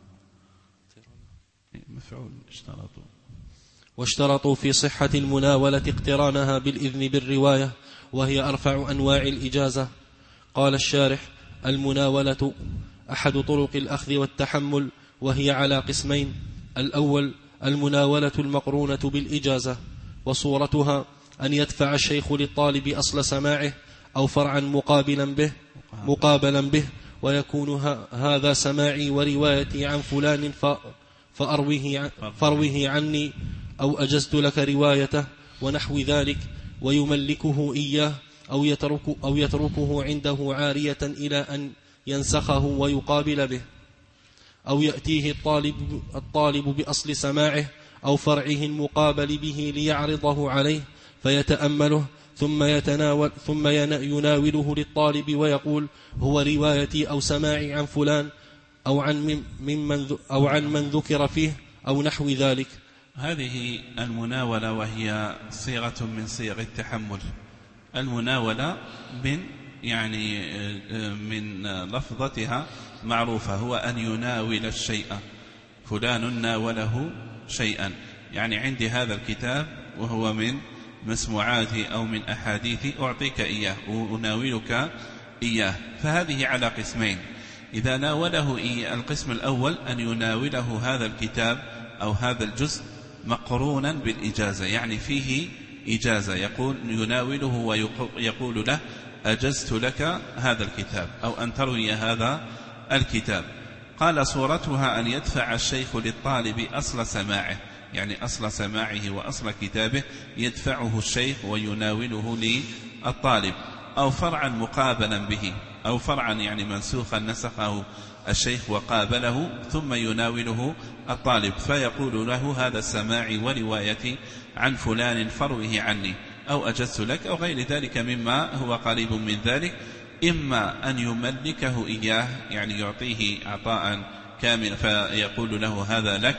مفعول اشترطوا واشترطوا في صحة المناولة اقترانها بالإذن بالرواية، وهي أرفع أنواع الإجازة. قال الشارح: المناولة أحد طرق الأخذ والتحمل، وهي على قسمين: الأول المناولة المقرونة بالإجازة، وصورتها أن يدفع الشيخ للطالب أصل سماعه أو فرعا مقابلا به مقابلا به ويكون هذا سماعي وروايتي عن فلان فأروه, فأروه عني أو أجزت لك روايته ونحو ذلك، ويملكه إياه أو, يترك أو يتركه عنده عارية إلى أن ينسخه ويقابل به، أو يأتيه الطالب, الطالب بأصل سماعه أو فرعه المقابل به ليعرضه عليه فيتأمله ثم يتناول ثم يناوله للطالب ويقول: هو روايتي أو سماعي عن فلان أو عن ممن أو عن من ذكر فيه أو نحو ذلك. هذه المناولة وهي صيغة من صيغ التحمل. المناولة من يعني من لفظتها معروفة، هو أن يناول الشيء، فلان ناوله شيئا، يعني عندي هذا الكتاب وهو من مسموعاتي أو من أحاديثي، أعطيك إياه وأناولك إياه، فهذه على قسمين. إذا ناوله إياه القسم الأول أن يناوله هذا الكتاب أو هذا الجزء مقرونا بالإجازة، يعني فيه إجازة، يقول يناوله ويقول له: أجزت لك هذا الكتاب أو أن تروي هذا الكتاب. قال: صورتها أن يدفع الشيخ للطالب أصل سماعه، يعني أصل سماعه وأصل كتابه يدفعه الشيخ ويناوله للطالب، أو فرعا مقابلا به، أو فرعا يعني منسوخا نسخه الشيخ وقابله ثم يناوله الطالب فيقول له: هذا سماعي وروايتي عن فلان فروه عني أو أجزت لك، أو غير ذلك مما هو قريب من ذلك، إما أن يملكه إياه يعني يعطيه عطاء كامل فيقول له: هذا لك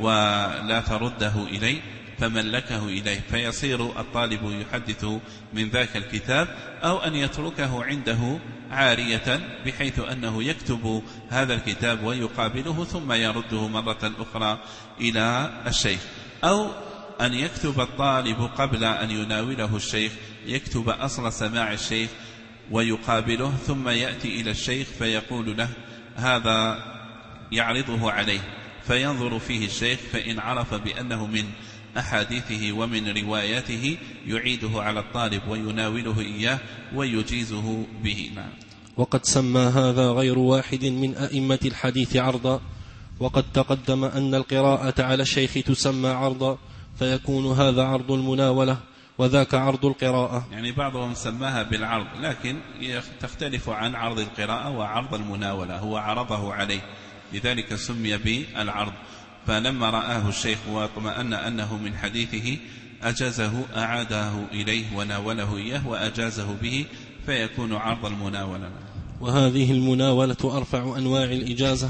ولا ترده إلي، فملكه إليه فيصير الطالب يحدث من ذاك الكتاب، أو أن يتركه عنده عارية بحيث أنه يكتب هذا الكتاب ويقابله ثم يرده مرة أخرى إلى الشيخ، أو أن يكتب الطالب قبل أن يناوله الشيخ، يكتب أصل سماع الشيخ ويقابله، ثم يأتي إلى الشيخ فيقول له هذا، يعرضه عليه فينظر فيه الشيخ، فإن عرف بأنه من أحاديثه ومن رواياته يعيده على الطالب ويناوله إياه ويجيزه به. نعم. وقد سمى هذا غير واحد من أئمة الحديث عرضا، وقد تقدم أن القراءة على الشيخ تسمى عرضا، فيكون هذا عرض المناولة وذاك عرض القراءة. يعني بعضهم سماها بالعرض، لكن تختلف عن عرض القراءة وعرض المناولة، هو عرضه عليه لذلك سمي بالعرض. فلما رآه الشيخ واطمأن أنه من حديثه أجازه، أعاده إليه وناوله إياه وأجازه به، فيكون عرض المناولة. وهذه المناولة أرفع أنواع الإجازة،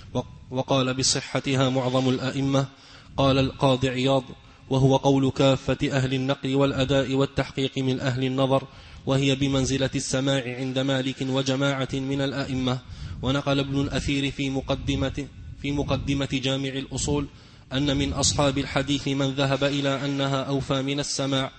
وقال بصحتها معظم الأئمة. قال القاضي عياض: وهو قول كافة أهل النقل والأداء والتحقيق من أهل النظر، وهي بمنزلة السماع عند مالك وجماعة من الأئمة. ونقل ابن الأثير في مقدمة, في مقدمة جامع الأصول أن من أصحاب الحديث من ذهب إلى أنها أوفى من السماع،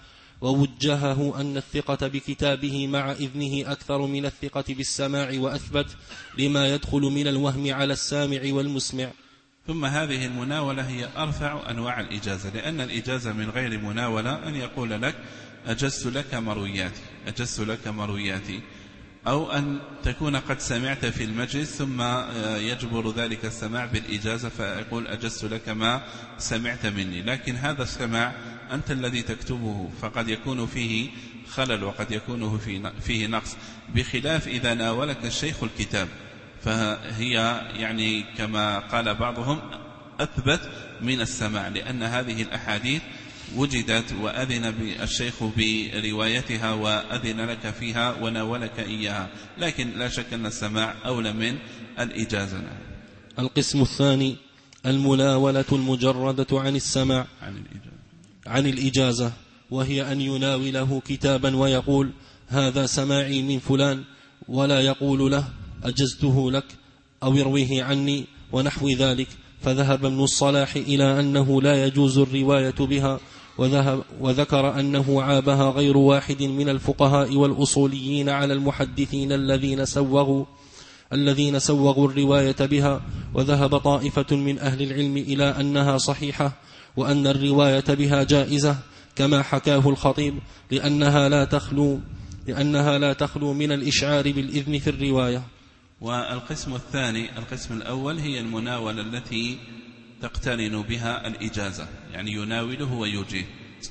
ووجهه أن الثقة بكتابه مع إذنه أكثر من الثقة بالسماع وأثبت، لما يدخل من الوهم على السامع والمسمع. ثم هذه المناولة هي أرفع أنواع الإجازة، لأن الإجازة من غير مناولة أن يقول لك أجزت لك مروياتي، أجزت لك مروياتي، أو أن تكون قد سمعت في المجلس ثم يجبر ذلك السماع بالإجازة فيقول أجزت لك ما سمعت مني. لكن هذا السماع أنت الذي تكتبه، فقد يكون فيه خلل وقد يكون فيه نقص، بخلاف إذا ناولك الشيخ الكتاب، فهي يعني كما قال بعضهم أثبت من السماع، لأن هذه الأحاديث وجدت وأذن الشيخ بروايتها وأذن لك فيها وناولك إياها، لكن لا شك أن السماع أولى من الإجازة. القسم الثاني المناولة المجردة عن السماع عن الإجازة, عن الإجازة وهي أن يناوله كتابا ويقول هذا سماعي من فلان، ولا يقول له أجزته لك أو يرويه عني ونحو ذلك. فذهب ابن الصلاح إلى أنه لا يجوز الرواية بها، وذهب وذكر أنه عابها غير واحد من الفقهاء والأصوليين على المحدثين الذين سوغوا الذين سوغوا الرواية بها. وذهب طائفة من أهل العلم إلى أنها صحيحة، وأن الرواية بها جائزة كما حكاه الخطيب، لأنها لا تخلو لأنها لا تخلو من الإشعار بالإذن في الرواية. والقسم الثاني، القسم الأول هي المناولة التي تقترن بها الإجازة، يعني يناوله ويجيز.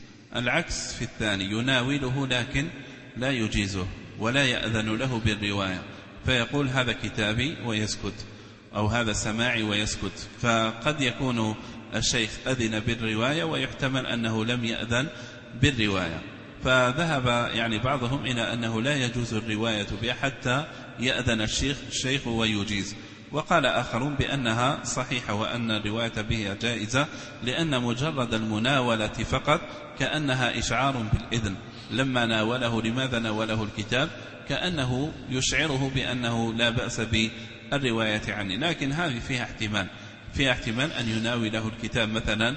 العكس في الثاني، يناوله لكن لا يجيزه ولا يأذن له بالرواية، فيقول هذا كتابي ويسكت، أو هذا سماعي ويسكت. فقد يكون الشيخ أذن بالرواية ويحتمل أنه لم يأذن بالرواية، فذهب يعني بعضهم إلى أنه لا يجوز الرواية بها حتى يأذن الشيخ الشيخ ويجيز. وقال آخرون بأنها صحيحة وأن الرواية بها جائزة، لأن مجرد المناولة فقط كأنها إشعار بالإذن. لما ناوله، لماذا ناوله الكتاب؟ كأنه يشعره بأنه لا بأس بالرواية عني. لكن هذه فيها احتمال فيها احتمال أن يناوله الكتاب مثلا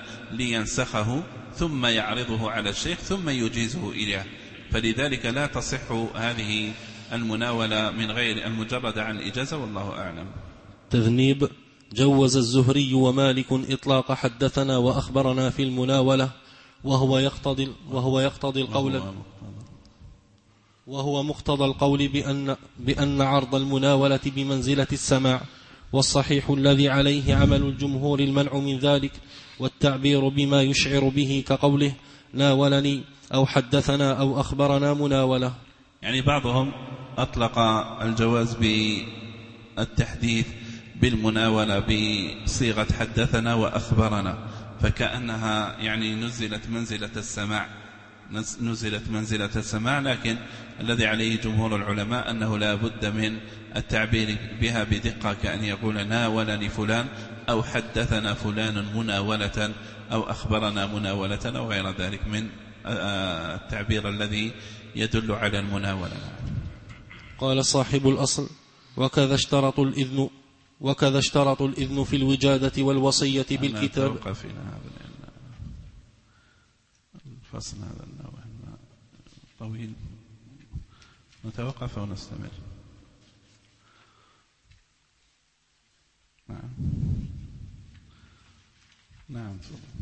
لينسخه ثم يعرضه على الشيخ ثم يجيزه إليه، فلذلك لا تصح هذه المناولة من غير المجرد عن الإجازة، والله أعلم. تذنيب: جوز الزهري ومالك إطلاق حدثنا وأخبرنا في المناولة، وهو يقتضي وهو يقتضي القول وهو مقتضى القول بأن بأن عرض المناولة بمنزلة السماع، والصحيح الذي عليه عمل الجمهور المنع من ذلك، والتعبير بما يشعر به كقوله ناولني أو حدثنا أو أخبرنا مناولة. يعني بعضهم أطلق الجواز بالتحديث بالمناولة بصيغة حدثنا وأخبرنا، فكأنها يعني نزلت منزلة السماع نزلت منزلة السماع لكن الذي عليه جمهور العلماء أنه لا بد من التعبير بها بدقة، كأن يقول ناولني فلان أو حدثنا فلان مناولة أو أخبرنا مناولة أو غير ذلك من التعبير الذي يدل على المناولة. قال صاحب الأصل: وكذا اشترط الإذن وكذا اشترط الإذن في الوجادة والوصية بالكتاب. الفصل هذا طويل، نتوقف ونستمر. نعم نعم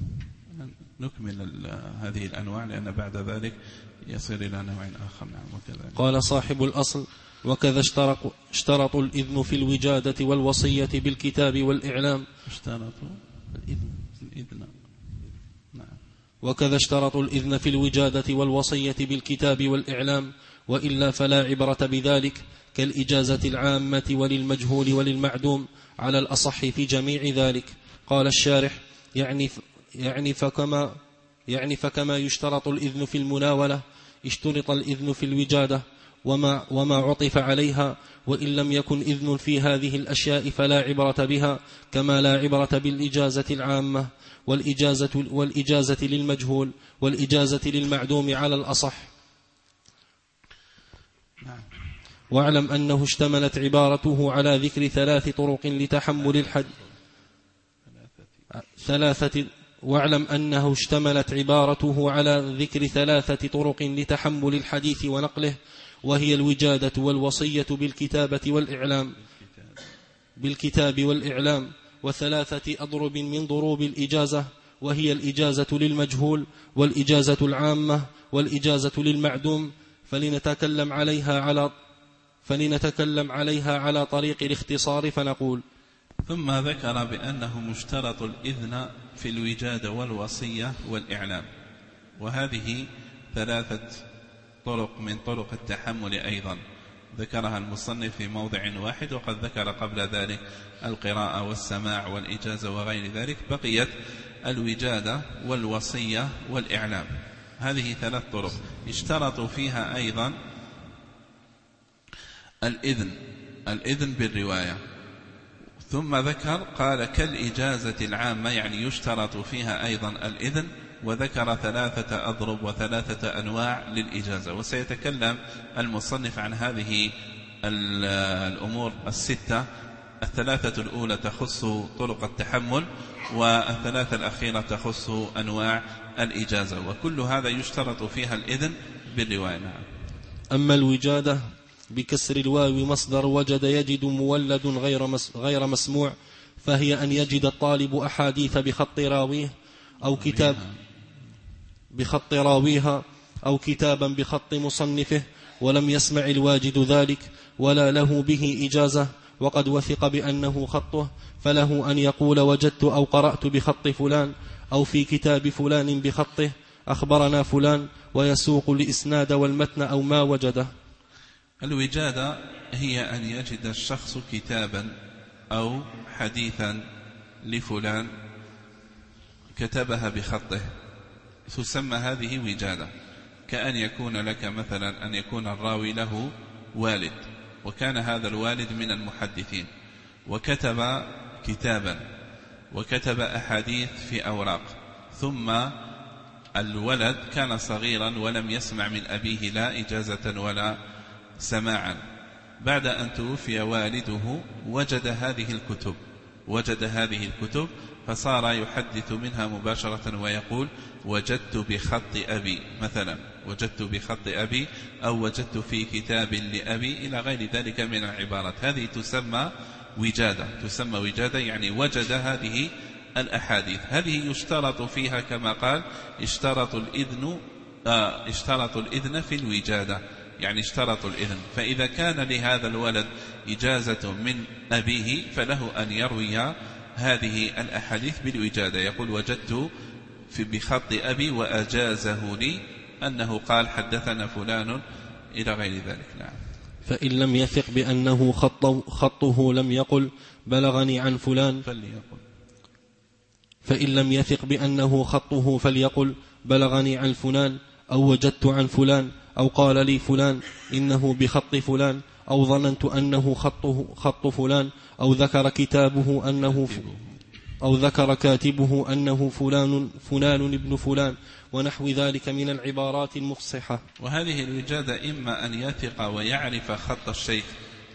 نكمل هذه الأنواع لأن بعد ذلك يصير إلى نوع آخر. نعم وكذلك. قال صاحب الأصل: وكذا اشترطوا اشترطوا الإذن في الوجادة والوصية بالكتاب والإعلام. اشترطوا الإذن الإذن نعم. وكذا اشترطوا الإذن في الوجادة والوصية بالكتاب والإعلام، وإلا فلا عبرة بذلك، كالإجازة العامة وللمجهول وللمعدوم على الأصح في جميع ذلك. قال الشارح: يعني يعني فكما يعني فكما يشترط الإذن في المناولة اشترط الإذن في الوجادة وما, وما عطف عليها، وإن لم يكن إذن في هذه الأشياء فلا عبرة بها، كما لا عبرة بالإجازة العامة والإجازة, والإجازة للمجهول والإجازة للمعدوم على الأصح. واعلم أنه اشتملت عبارته على ذكر ثلاث طرق لتحمل الحد ثلاثة واعلم أنه اشتملت عبارته على ذكر ثلاثة طرق لتحمل الحديث ونقله، وهي الوجادة والوصية بالكتابة والإعلام بالكتاب والإعلام وثلاثة أضرب من ضروب الإجازة، وهي الإجازة للمجهول والإجازة العامة والإجازة للمعدوم، فلنتكلم عليها على فلنتكلم عليها على طريق الاختصار فنقول: ثم ذكر بأنه مشترط الإذن في الوجادة والوصية والإعلام، وهذه ثلاثة طرق من طرق التحمل أيضا ذكرها المصنف في موضع واحد، وقد ذكر قبل ذلك القراءة والسماع والإجازة وغير ذلك. بقيت الوجادة والوصية والإعلام، هذه ثلاث طرق اشترطوا فيها أيضا الإذن الإذن بالرواية. ثم ذكر قال كالإجازة العامة، يعني يشترط فيها أيضا الإذن، وذكر ثلاثة أضرب وثلاثة أنواع للإجازة. وسيتكلم المصنف عن هذه الأمور الستة. الثلاثة الأولى تخص طرق التحمل، والثلاثة الأخيرة تخص أنواع الإجازة، وكل هذا يشترط فيها الإذن بالرواية. أما الوجادة بكسر الواو مصدر وجد يجد مولد غير مسموع، فهي أن يجد الطالب أحاديث بخط راويه أو كتاب بخط راويها أو كتابا بخط مصنفه، ولم يسمع الواجد ذلك ولا له به إجازة وقد وثق بأنه خطه، فله أن يقول وجدت أو قرأت بخط فلان أو في كتاب فلان بخطه أخبرنا فلان، ويسوق الإسناد والمتن أو ما وجده. الوجادة هي أن يجد الشخص كتابا أو حديثا لفلان كتبها بخطه، تسمى هذه وجادة. كأن يكون لك مثلا أن يكون الراوي له والد، وكان هذا الوالد من المحدثين، وكتب كتابا وكتب أحاديث في أوراق، ثم الولد كان صغيرا ولم يسمع من أبيه لا إجازة ولا سماعا. بعد أن توفي والده وجد هذه الكتب وجد هذه الكتب فصار يحدث منها مباشرة ويقول وجدت بخط أبي مثلا، وجدت بخط أبي، أو وجدت في كتاب لأبي، إلى غير ذلك من العبارات. هذه تسمى وجادة تسمى وجادة يعني وجد هذه الأحاديث. هذه يشترط فيها كما قال اشترط الإذن آه اشترط الإذن في الوجادة، يعني اشترطوا الإذن. فإذا كان لهذا الولد إجازة من أبيه فله أن يروي هذه الأحاديث بالوجادة، يقول وجدت في بخط أبي وأجازه لي أنه قال حدثنا فلان إلى غير ذلك. نعم. فإن لم يثق بأنه خط خطه لم يقل بلغني عن فلان فليقل فإن لم يثق بأنه خطه فليقل بلغني عن فلان، أو وجدت عن فلان، أو قال لي فلان إنه بخط فلان، أو ظننت أنه خطه خط فلان، أو ذكر كتابه أنه ف... أو ذكر كاتبه أنه فلان فلان ابن فلان، ونحو ذلك من العبارات المفصحة. وهذه الوجادة إما أن يثق ويعرف خط الشيخ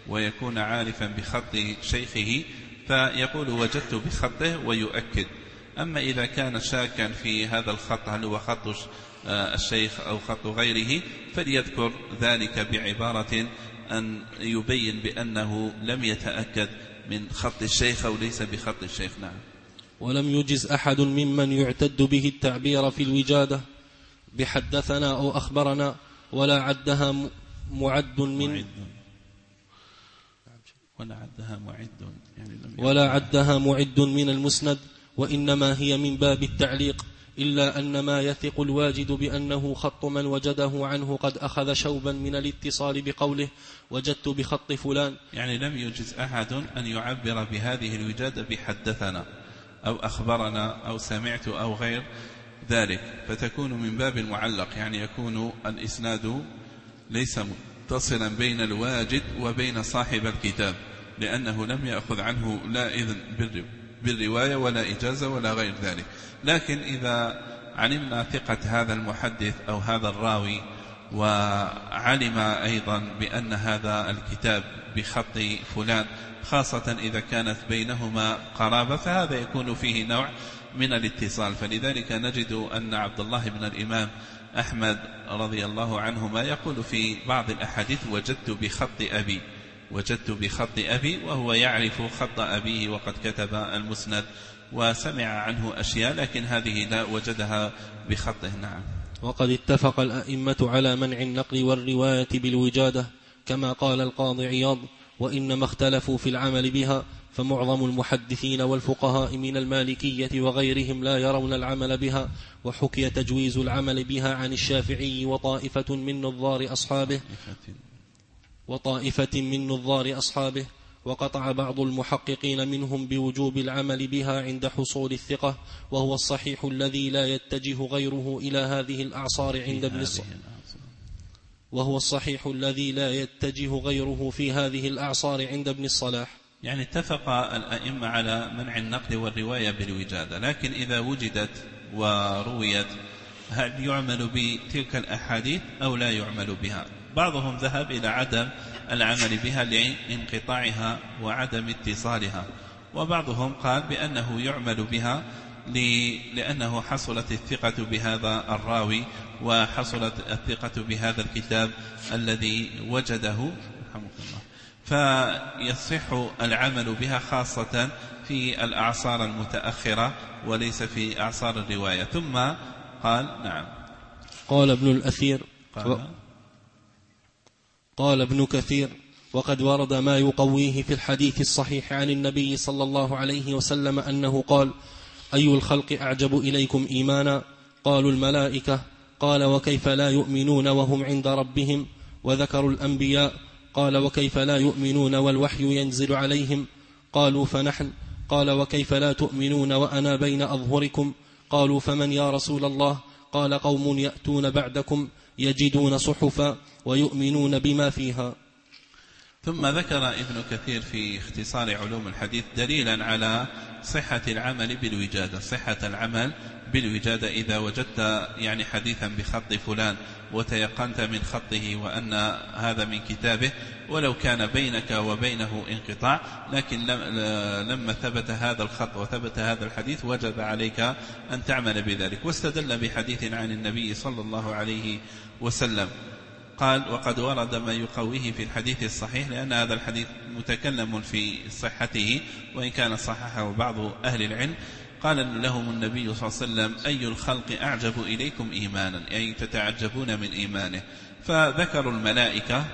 ويكون عارفا بخط شيخه فيقول وجدت بخطه ويؤكد، أما إذا كان شاكا في هذا الخط هل هو خط الشيخ أو خط غيره فليذكر ذلك بعبارة أن يبين بأنه لم يتأكد من خط الشيخ أو ليس بخط الشيخ. نعم. ولم يجز أحد ممن يعتد به التعبير في الوجادة بحدثنا أو أخبرنا ولا عدها معد من معد ولا عدها معد يعني ولا عدها معد من المسند، وإنما هي من باب التعليق، إلا أن ما يثق الواجد بأنه خط من وجده عنه قد أخذ شوبا من الاتصال بقوله وجدت بخط فلان. يعني لم يجز أحد أن يعبر بهذه الوجادة بحدثنا أو أخبرنا أو سمعت أو غير ذلك، فتكون من باب المعلق، يعني يكون الإسناد ليس متصلا بين الواجد وبين صاحب الكتاب، لأنه لم يأخذ عنه لا إذن بالرواية ولا إجازة ولا غير ذلك. لكن إذا علمنا ثقة هذا المحدث أو هذا الراوي وعلم أيضا بأن هذا الكتاب بخط فلان، خاصة إذا كانت بينهما قرابة، فهذا يكون فيه نوع من الاتصال. فلذلك نجد أن عبد الله بن الإمام أحمد رضي الله عنهما يقول في بعض الأحاديث وجدت بخط أبي وجدت بخط أبي، وهو يعرف خط أبيه وقد كتب المسند وسمع عنه أشياء، لكن هذه لا وجدها بخطه. نعم. وقد اتفق الأئمة على منع النقل والرواية بالوجادة كما قال القاضي عياض، وإنما اختلفوا في العمل بها، فمعظم المحدثين والفقهاء من المالكية وغيرهم لا يرون العمل بها، وحكي تجويز العمل بها عن الشافعي وطائفة من نظار أصحابه وطائفة من نظار أصحابه وقطع بعض المحققين منهم بوجوب العمل بها عند حصول الثقة، وهو الصحيح الذي لا يتجه غيره إلى هذه الأعصار عند ابن الصلاح وهو الصحيح الذي لا يتجه غيره في هذه الأعصار عند ابن الصلاح. يعني اتفق الأئمة على منع النقل والرواية بالوجادة، لكن إذا وجدت ورويت هل يعمل بتلك الأحاديث أو لا يعمل بها؟ بعضهم ذهب إلى عدم العمل بها لانقطاعها وعدم اتصالها، وبعضهم قال بأنه يعمل بها لأنه حصلت الثقة بهذا الراوي وحصلت الثقة بهذا الكتاب الذي وجده رحمه الله، فيصح العمل بها خاصة في الأعصار المتأخرة وليس في أعصار الرواية. ثم قال نعم. قال ابن الأثير قال, و... قال ابن كثير وقد ورد ما يقويه في الحديث الصحيح عن النبي صلى الله عليه وسلم أنه قال أي الخلق أعجب إليكم إيمانا؟ قالوا الملائكة. قال وكيف لا يؤمنون وهم عند ربهم؟ وذكروا الأنبياء. قال وكيف لا يؤمنون والوحي ينزل عليهم؟ قالوا فنحن. قال وكيف لا تؤمنون وأنا بين أظهركم؟ قالوا فمن يا رسول الله؟ قال قوم يأتون بعدكم يجدون صحفا ويؤمنون بما فيها. ثم ذكر ابن كثير في اختصار علوم الحديث دليلا على صحة العمل بالوجادة، صحة العمل بالوجادة إذا وجدت يعني حديثا بخط فلان وتيقنت من خطه وأن هذا من كتابه، ولو كان بينك وبينه انقطاع، لكن لما ثبت هذا الخط وثبت هذا الحديث وجب عليك أن تعمل بذلك. واستدل بحديث عن النبي صلى الله عليه وسلم قال وقد ورد ما يقويه في الحديث الصحيح، لأن هذا الحديث متكلم في صحته وإن كان صححه بعض أهل العلم. قال لهم النبي صلى الله عليه وسلم أي الخلق أعجب إليكم إيمانا، أي تتعجبون من إيمانه، فذكروا الملائكة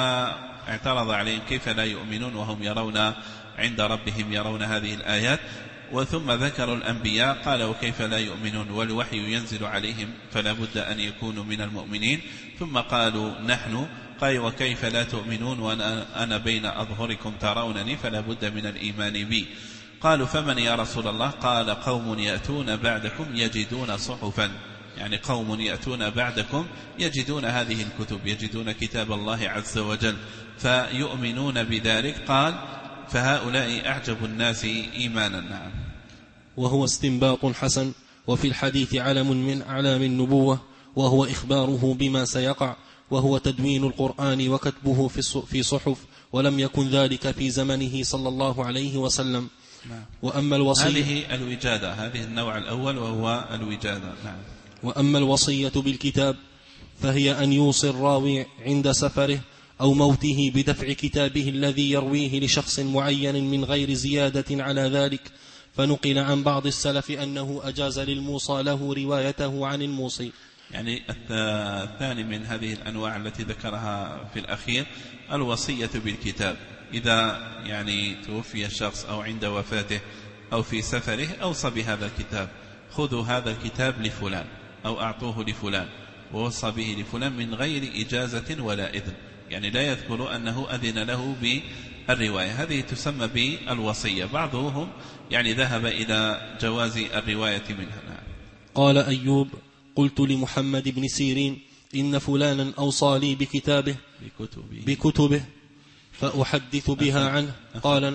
فاعترض عليهم كيف لا يؤمنون وهم يرون عند ربهم يرون هذه الآيات. وثم ذكروا الأنبياء قال وكيف لا يؤمنون والوحي ينزل عليهم فلا بد أن يكونوا من المؤمنين. ثم قالوا نحن. قال وكيف لا تؤمنون وأنا أنا بين أظهركم ترونني فلا بد من الإيمان بي. قالوا فمن يا رسول الله؟ قال قوم يأتون بعدكم يجدون صحفا، يعني قوم يأتون بعدكم يجدون هذه الكتب، يجدون كتاب الله عز وجل فيؤمنون بذلك. قال فهؤلاء أعجب الناس إيمانا. نعم. وهو استنباط حسن، وفي الحديث علم من أعلام النبوة، وهو إخباره بما سيقع، وهو تدوين القرآن وكتبه في صحف، ولم يكن ذلك في زمنه صلى الله عليه وسلم. نعم. وأما الوصية هذه الوجادة، هذه النوع الأول وهو الوجادة. نعم. وأما الوصية بالكتاب فهي أن يوصي الراوي عند سفره أو موته بدفع كتابه الذي يرويه لشخص معين من غير زيادة على ذلك. فنقل عن بعض السلف أنه أجاز للموصى له روايته عن الموصي. يعني الثاني من هذه الأنواع التي ذكرها في الأخير الوصية بالكتاب، إذا يعني توفي الشخص أو عند وفاته أو في سفره أوصى بهذا الكتاب، خذوا هذا الكتاب لفلان أو أعطوه لفلان، ووصى به لفلان من غير إجازة ولا إذن، يعني لا يذكر أنه أذن له بالرواية. هذه تسمى بالوصية. بعضهم يعني ذهب إلى جواز الرواية منها. قال أيوب: قلت لمحمد بن سيرين: إن فلانا أوصى لي بكتابه بكتبه, بكتبه فأحدث بها عنه. قال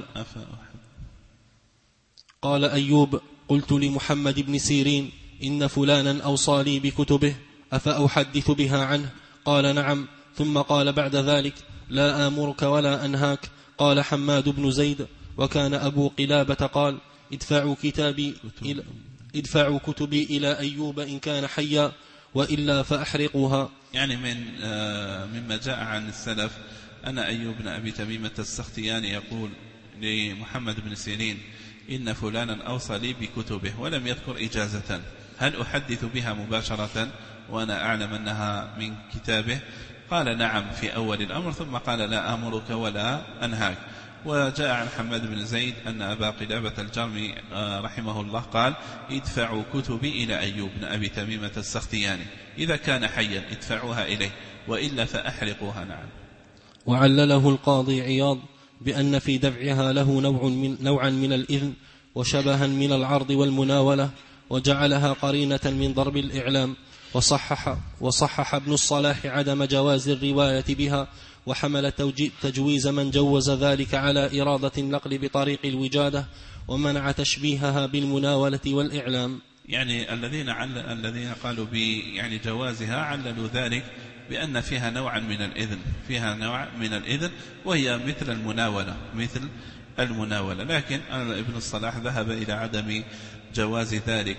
قال أيوب: قلت لمحمد بن سيرين: إن فلانا أوصى لي بكتبه أفأحدث بها عنه؟ قال: نعم. ثم قال بعد ذلك: لا آمرك ولا أنهاك. قال حماد بن زيد: وكان أبو قلابة قال: ادفعوا كتابي إلى ادفعوا كتبي إلى أيوب إن كان حيا، وإلا فأحرقوها. يعني من آه مما جاء عن السلف أن أيوب بن أبي تميمة السختياني يقول لمحمد بن سيرين: إن فلانا أوصى لي بكتبه، ولم يذكر إجازة، هل أحدث بها مباشرة وأنا أعلم أنها من كتابه؟ قال: نعم في أول الأمر، ثم قال: لا آمرك ولا أنهاك. وجاء عن حماد بن زيد أن أبا قلابة الجرمي رحمه الله قال: ادفعوا كتبي إلى أيوب بن أبي تميمة السختياني، إذا كان حيا ادفعوها إليه، وإلا فأحرقوها. نعم. وعلله القاضي عياض بأن في دفعها له نوع من نوعا من الإذن وشبها من العرض والمناولة، وجعلها قرينة من ضرب الإعلام. وصحح, وصحح ابن الصلاح عدم جواز الرواية بها، وحمل تجويز من جوز ذلك على إرادة النقل بطريق الوجادة، ومنع تشبيهها بالمناولة والإعلام. يعني الذين الذين قالوا يعني جوازها عللوا ذلك بأن فيها نوعا من الإذن، فيها نوع من الإذن وهي مثل المناولة مثل المناولة لكن ابن الصلاح ذهب إلى عدم جواز ذلك.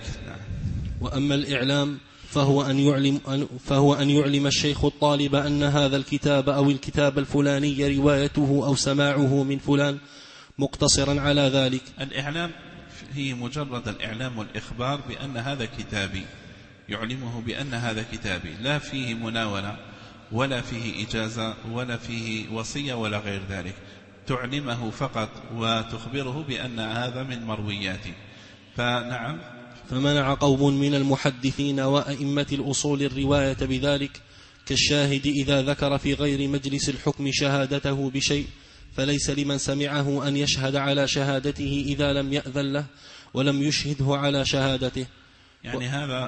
وأما الإعلام فهو أن يعلم فهو أن يعلم الشيخ الطالب أن هذا الكتاب أو الكتاب الفلاني روايته أو سماعه من فلان، مقتصرا على ذلك. الإعلام هي مجرد الإعلام والإخبار بأن هذا كتابي، يعلمه بأن هذا كتابي، لا فيه مناولة ولا فيه إجازة ولا فيه وصية ولا غير ذلك، تعلمه فقط وتخبره بأن هذا من مروياتي. فنعم. فمنع قوم من المحدثين وأئمة الأصول الرواية بذلك، كالشاهد إذا ذكر في غير مجلس الحكم شهادته بشيء، فليس لمن سمعه أن يشهد على شهادته إذا لم يأذن له ولم يشهده على شهادته. يعني و... هذا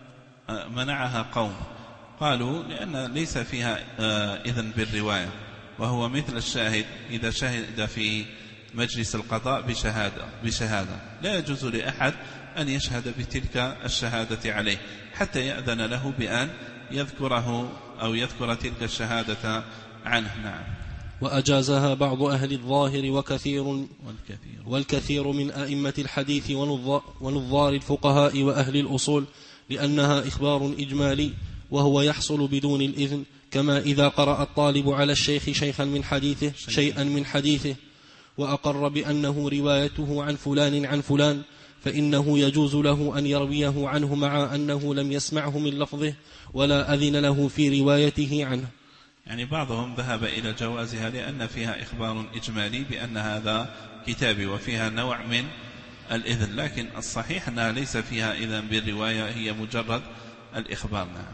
منعها قوم قالوا لأن ليس فيها إذن بالرواية، وهو مثل الشاهد إذا شهد في مجلس القضاء بشهادة, بشهادة لا يجوز لأحد أن يشهد بتلك الشهادة عليه حتى يأذن له بأن يذكره أو يذكر تلك الشهادة عنه. نعم. وأجازها بعض أهل الظاهر وكثير والكثير, والكثير من أئمة الحديث ونظار الفقهاء وأهل الأصول، لأنها إخبار إجمالي وهو يحصل بدون الإذن، كما إذا قرأ الطالب على الشيخ شيخا من حديثه شيئا من حديثه وأقر بأنه روايته عن فلان عن فلان، فإنه يجوز له أن يرويه عنه مع أنه لم يسمعه من لفظه ولا أذن له في روايته عنه. يعني بعضهم ذهب إلى جوازها لأن فيها إخبار إجمالي بأن هذا كتابي وفيها نوع من الإذن، لكن الصحيح أنها ليس فيها إذن بالرواية، هي مجرد الإخبار. نعم.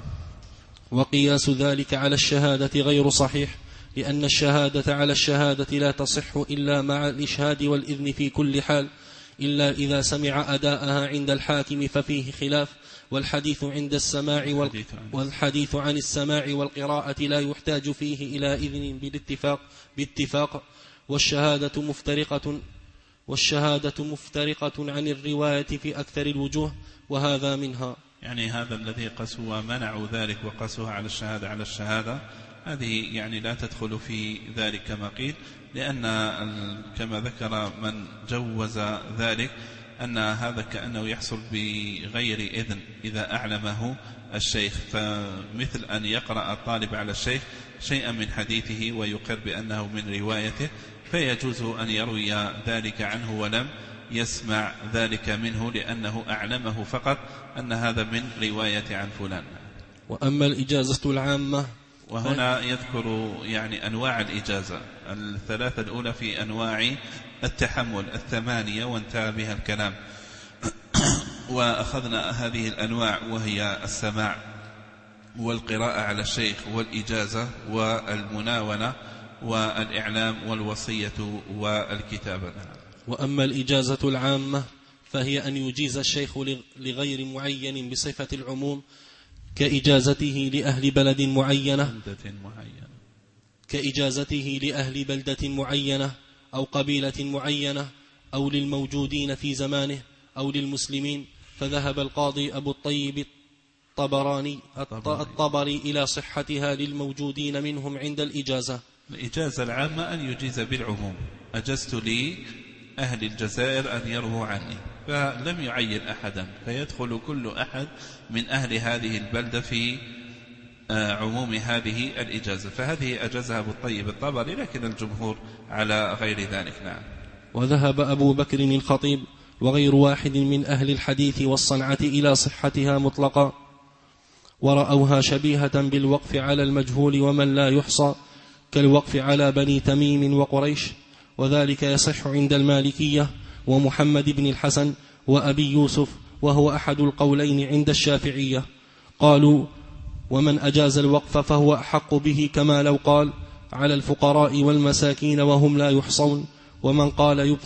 وقياس ذلك على الشهادة غير صحيح، لأن الشهادة على الشهادة لا تصح إلا مع الإشهاد والإذن في كل حال، إلا إذا سمع أداءها عند الحاكم ففيه خلاف، والحديث عند السماع والحديث عن السماع والقراءة لا يحتاج فيه إلى إذن بالاتفاق باتفاق والشهادة مفترقة والشهادة مفترقة عن الرواية في أكثر الوجوه، وهذا منها. يعني هذا الذي قسوا منعوا ذلك وقسوها على الشهادة على الشهادة هذه يعني لا تدخل في ذلك كما قيل، لأن كما ذكر من جوز ذلك أن هذا كأنه يحصل بغير إذن إذا أعلمه الشيخ، فمثل أن يقرأ الطالب على الشيخ شيئا من حديثه ويقر بأنه من روايته، فيجوز أن يروي ذلك عنه ولم يسمع ذلك منه لأنه أعلمه فقط أن هذا من رواية عن فلان. وأما الإجازة العامة، وهنا يذكر يعني أنواع الإجازة الثلاثة الأولى في أنواع التحمل الثمانية وانتهى بها الكلام. وأخذنا هذه الأنواع وهي السماع والقراءة على الشيخ والإجازة والمناولة والإعلام والوصية والكتابة. وأما الإجازة العامة فهي أن يجيز الشيخ لغير معين بصفة العموم كإجازته لأهل بلد معينة كإجازته لأهل بلدة معينة أو قبيلة معينة أو للموجودين في زمانه أو للمسلمين. فذهب القاضي أبو الطيب الطبراني الطبري إلى صحتها للموجودين منهم عند الإجازة. الإجازة العامة أن يجيز بالعموم، أجزت لي أهل الجزائر أن يرووا عني، فلم يعين أحدا، فيدخل كل أحد من أهل هذه البلدة في عموم هذه الإجازة، فهذه أجازها أبو الطيب الطبري، لكن الجمهور على غير ذلك. نعم. وذهب أبو بكر الخطيب وغير واحد من أهل الحديث والصنعة إلى صحتها مطلقا، ورأوها شبيهة بالوقف على المجهول ومن لا يحصى كالوقف على بني تميم وقريش، وذلك يصح عند المالكية ومحمد بن الحسن وأبي يوسف، وهو أحد القولين عند الشافعية. قالوا: ومن أجاز الوقف فهو أحق به، كما لو قال على الفقراء والمساكين وهم لا يحصون. ومن قال يب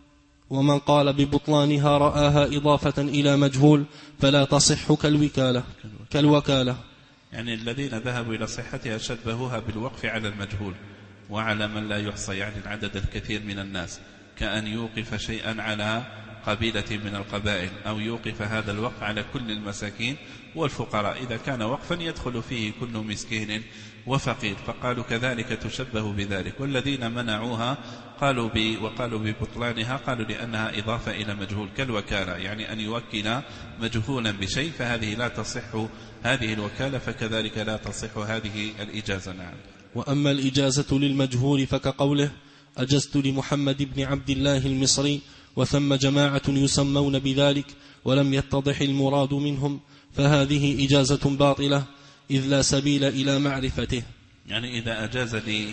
ومن قال ببطلانها رآها إضافة إلى مجهول فلا تصح كالوكالة كالوكالة يعني الذين ذهبوا إلى صحتها شبهوها بالوقف على المجهول وعلى من لا يحصى، يعني العدد الكثير من الناس، كأن يوقف شيئا على قبيلة من القبائل، أو يوقف هذا الوقف على كل المساكين والفقراء. إذا كان وقفا يدخل فيه كل مسكين وفقير، فقالوا كذلك تشبه بذلك. والذين منعوها قالوا ب وقالوا ببطلانها قالوا لأنها إضافة إلى مجهول كالوكالة، يعني أن يوكل مجهولا بشيء، فهذه لا تصح هذه الوكالة، فكذلك لا تصح هذه الإجازة. نعم. وأما الإجازة للمجهول فكقوله: أجزت لمحمد بن عبد الله المصري، وثم جماعة يسمون بذلك ولم يتضح المراد منهم، فهذه إجازة باطلة إذ لا سبيل إلى معرفته. يعني إذا أجاز لي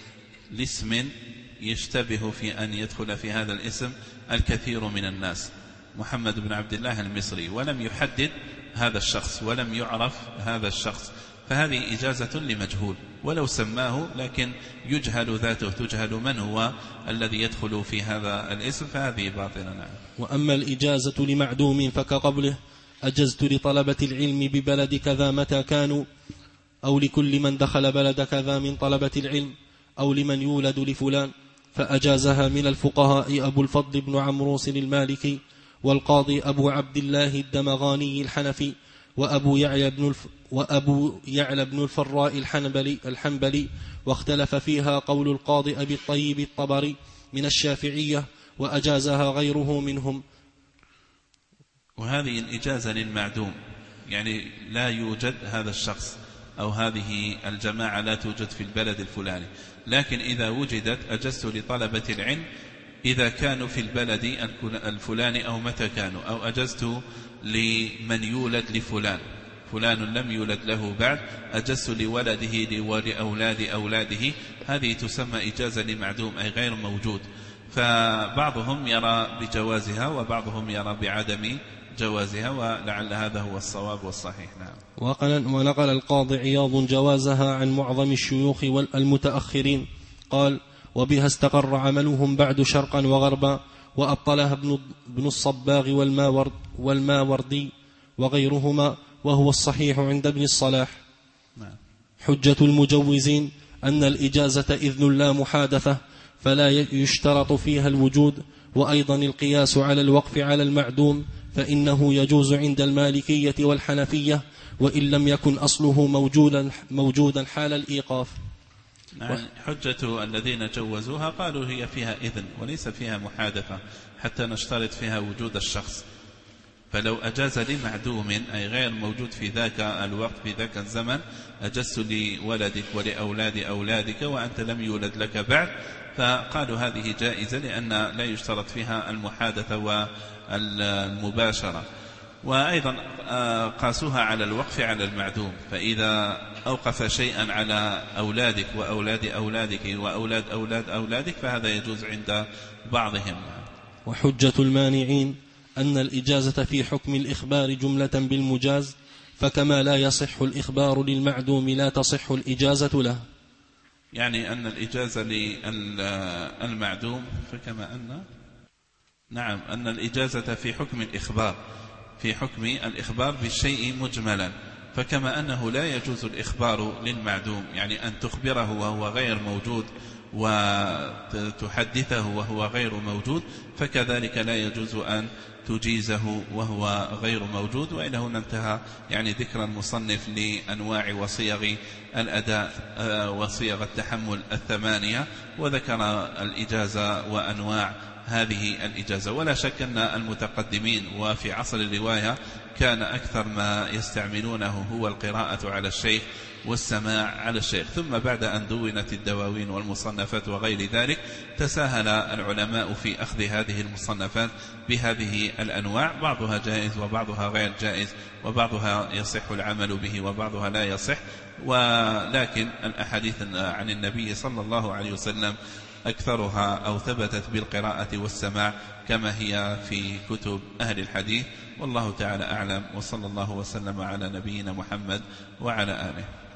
لاسم يشتبه في أن يدخل في هذا الاسم الكثير من الناس، محمد بن عبد الله المصري، ولم يحدد هذا الشخص ولم يعرف هذا الشخص، فهذه إجازة لمجهول ولو سماه، لكن يجهل ذاته، تجهل من هو الذي يدخل في هذا الاسم، فهذه باطلة. نعم. وأما الإجازة لمعدوم فكقوله: أجزت لطلبة العلم ببلد كذا متى كانوا، أو لكل من دخل بلد كذا من طلبة العلم، أو لمن يولد لفلان. فأجازها من الفقهاء أبو الفضل بن عمروس المالكي، والقاضي أبو عبد الله الدمغاني الحنفي، وأبو يعلى بن الف... وأبو يعلى بن الفراء الحنبلي الحنبلي واختلف فيها قول القاضي أبي الطيب الطبري من الشافعية، وأجازها غيره منهم. وهذه الإجازة للمعدوم، يعني لا يوجد هذا الشخص أو هذه الجماعة لا توجد في البلد الفلاني، لكن إذا وجدت أجزت لطلبة العلم إذا كانوا في البلد الفلاني أو متى كانوا، أو أجزت لمن يولد لفلان، فلان لم يولد له بعد، أجزت لولده ولأولاد أولاده، هذه تسمى إجازة لمعدوم أي غير موجود. فبعضهم يرى بجوازها وبعضهم يرى بعدم جوازها، ولعل هذا هو الصواب والصحيح. نعم. ونقل القاضي عياض جوازها عن معظم الشيوخ والمتأخرين، قال: وبها استقر عملهم بعد شرقا وغربا، وأبطلها ابن الصباغ والماورد والماوردي وغيرهما، وهو الصحيح عند ابن الصلاح. حجة المجوزين أن الإجازة إذن لا محادثة، فلا يشترط فيها الوجود، وأيضا القياس على الوقف على المعدوم، فإنه يجوز عند المالكية والحنفية وإن لم يكن أصله موجودا, موجودا حال الإيقاف. نعم. حجة الذين جوزوها قالوا هي فيها إذن وليس فيها محادثة حتى نشترط فيها وجود الشخص. فلو أجاز لمعدوم أي غير موجود في ذاك الوقت في ذاك الزمن، أجزت لولدك ولأولاد أولادك وأنت لم يولد لك بعد، فقالوا هذه جائزة لأن لا يشترط فيها المحادثة والمباشرة. وأيضا قاسوها على الوقف على المعدوم، فإذا أوقف شيئا على أولادك وأولاد أولادك وأولاد أولاد أولادك فهذا يجوز عند بعضهم. وحجة المانعين أن الإجازة في حكم الإخبار جملة بالمجاز، فكما لا يصح الإخبار للمعدوم لا تصح الإجازة له. يعني أن الإجازة للمعدوم فكما أن نعم أن الإجازة في حكم الإخبار في حكم الإخبار بالشيء مجملا، فكما أنه لا يجوز الإخبار للمعدوم، يعني أن تخبره وهو غير موجود وتحدثه وهو غير موجود، فكذلك لا يجوز أن تجيزه وهو غير موجود. وإلى هنا انتهى يعني ذكر المصنف لأنواع وصيغ الأداء وصيغ التحمل الثمانية، وذكر الإجازة وأنواع هذه الإجازة. ولا شك أن المتقدمين وفي عصر الرواية كان أكثر ما يستعملونه هو القراءة على الشيخ والسماع على الشيخ، ثم بعد أن دونت الدواوين والمصنفات وغير ذلك تساهل العلماء في أخذ هذه المصنفات بهذه الأنواع، بعضها جائز وبعضها غير جائز، وبعضها يصح العمل به وبعضها لا يصح. ولكن الأحاديث عن النبي صلى الله عليه وسلم أكثرها أو ثبتت بالقراءة والسماع كما هي في كتب أهل الحديث، والله تعالى أعلم، وصلى الله وسلم على نبينا محمد وعلى آله.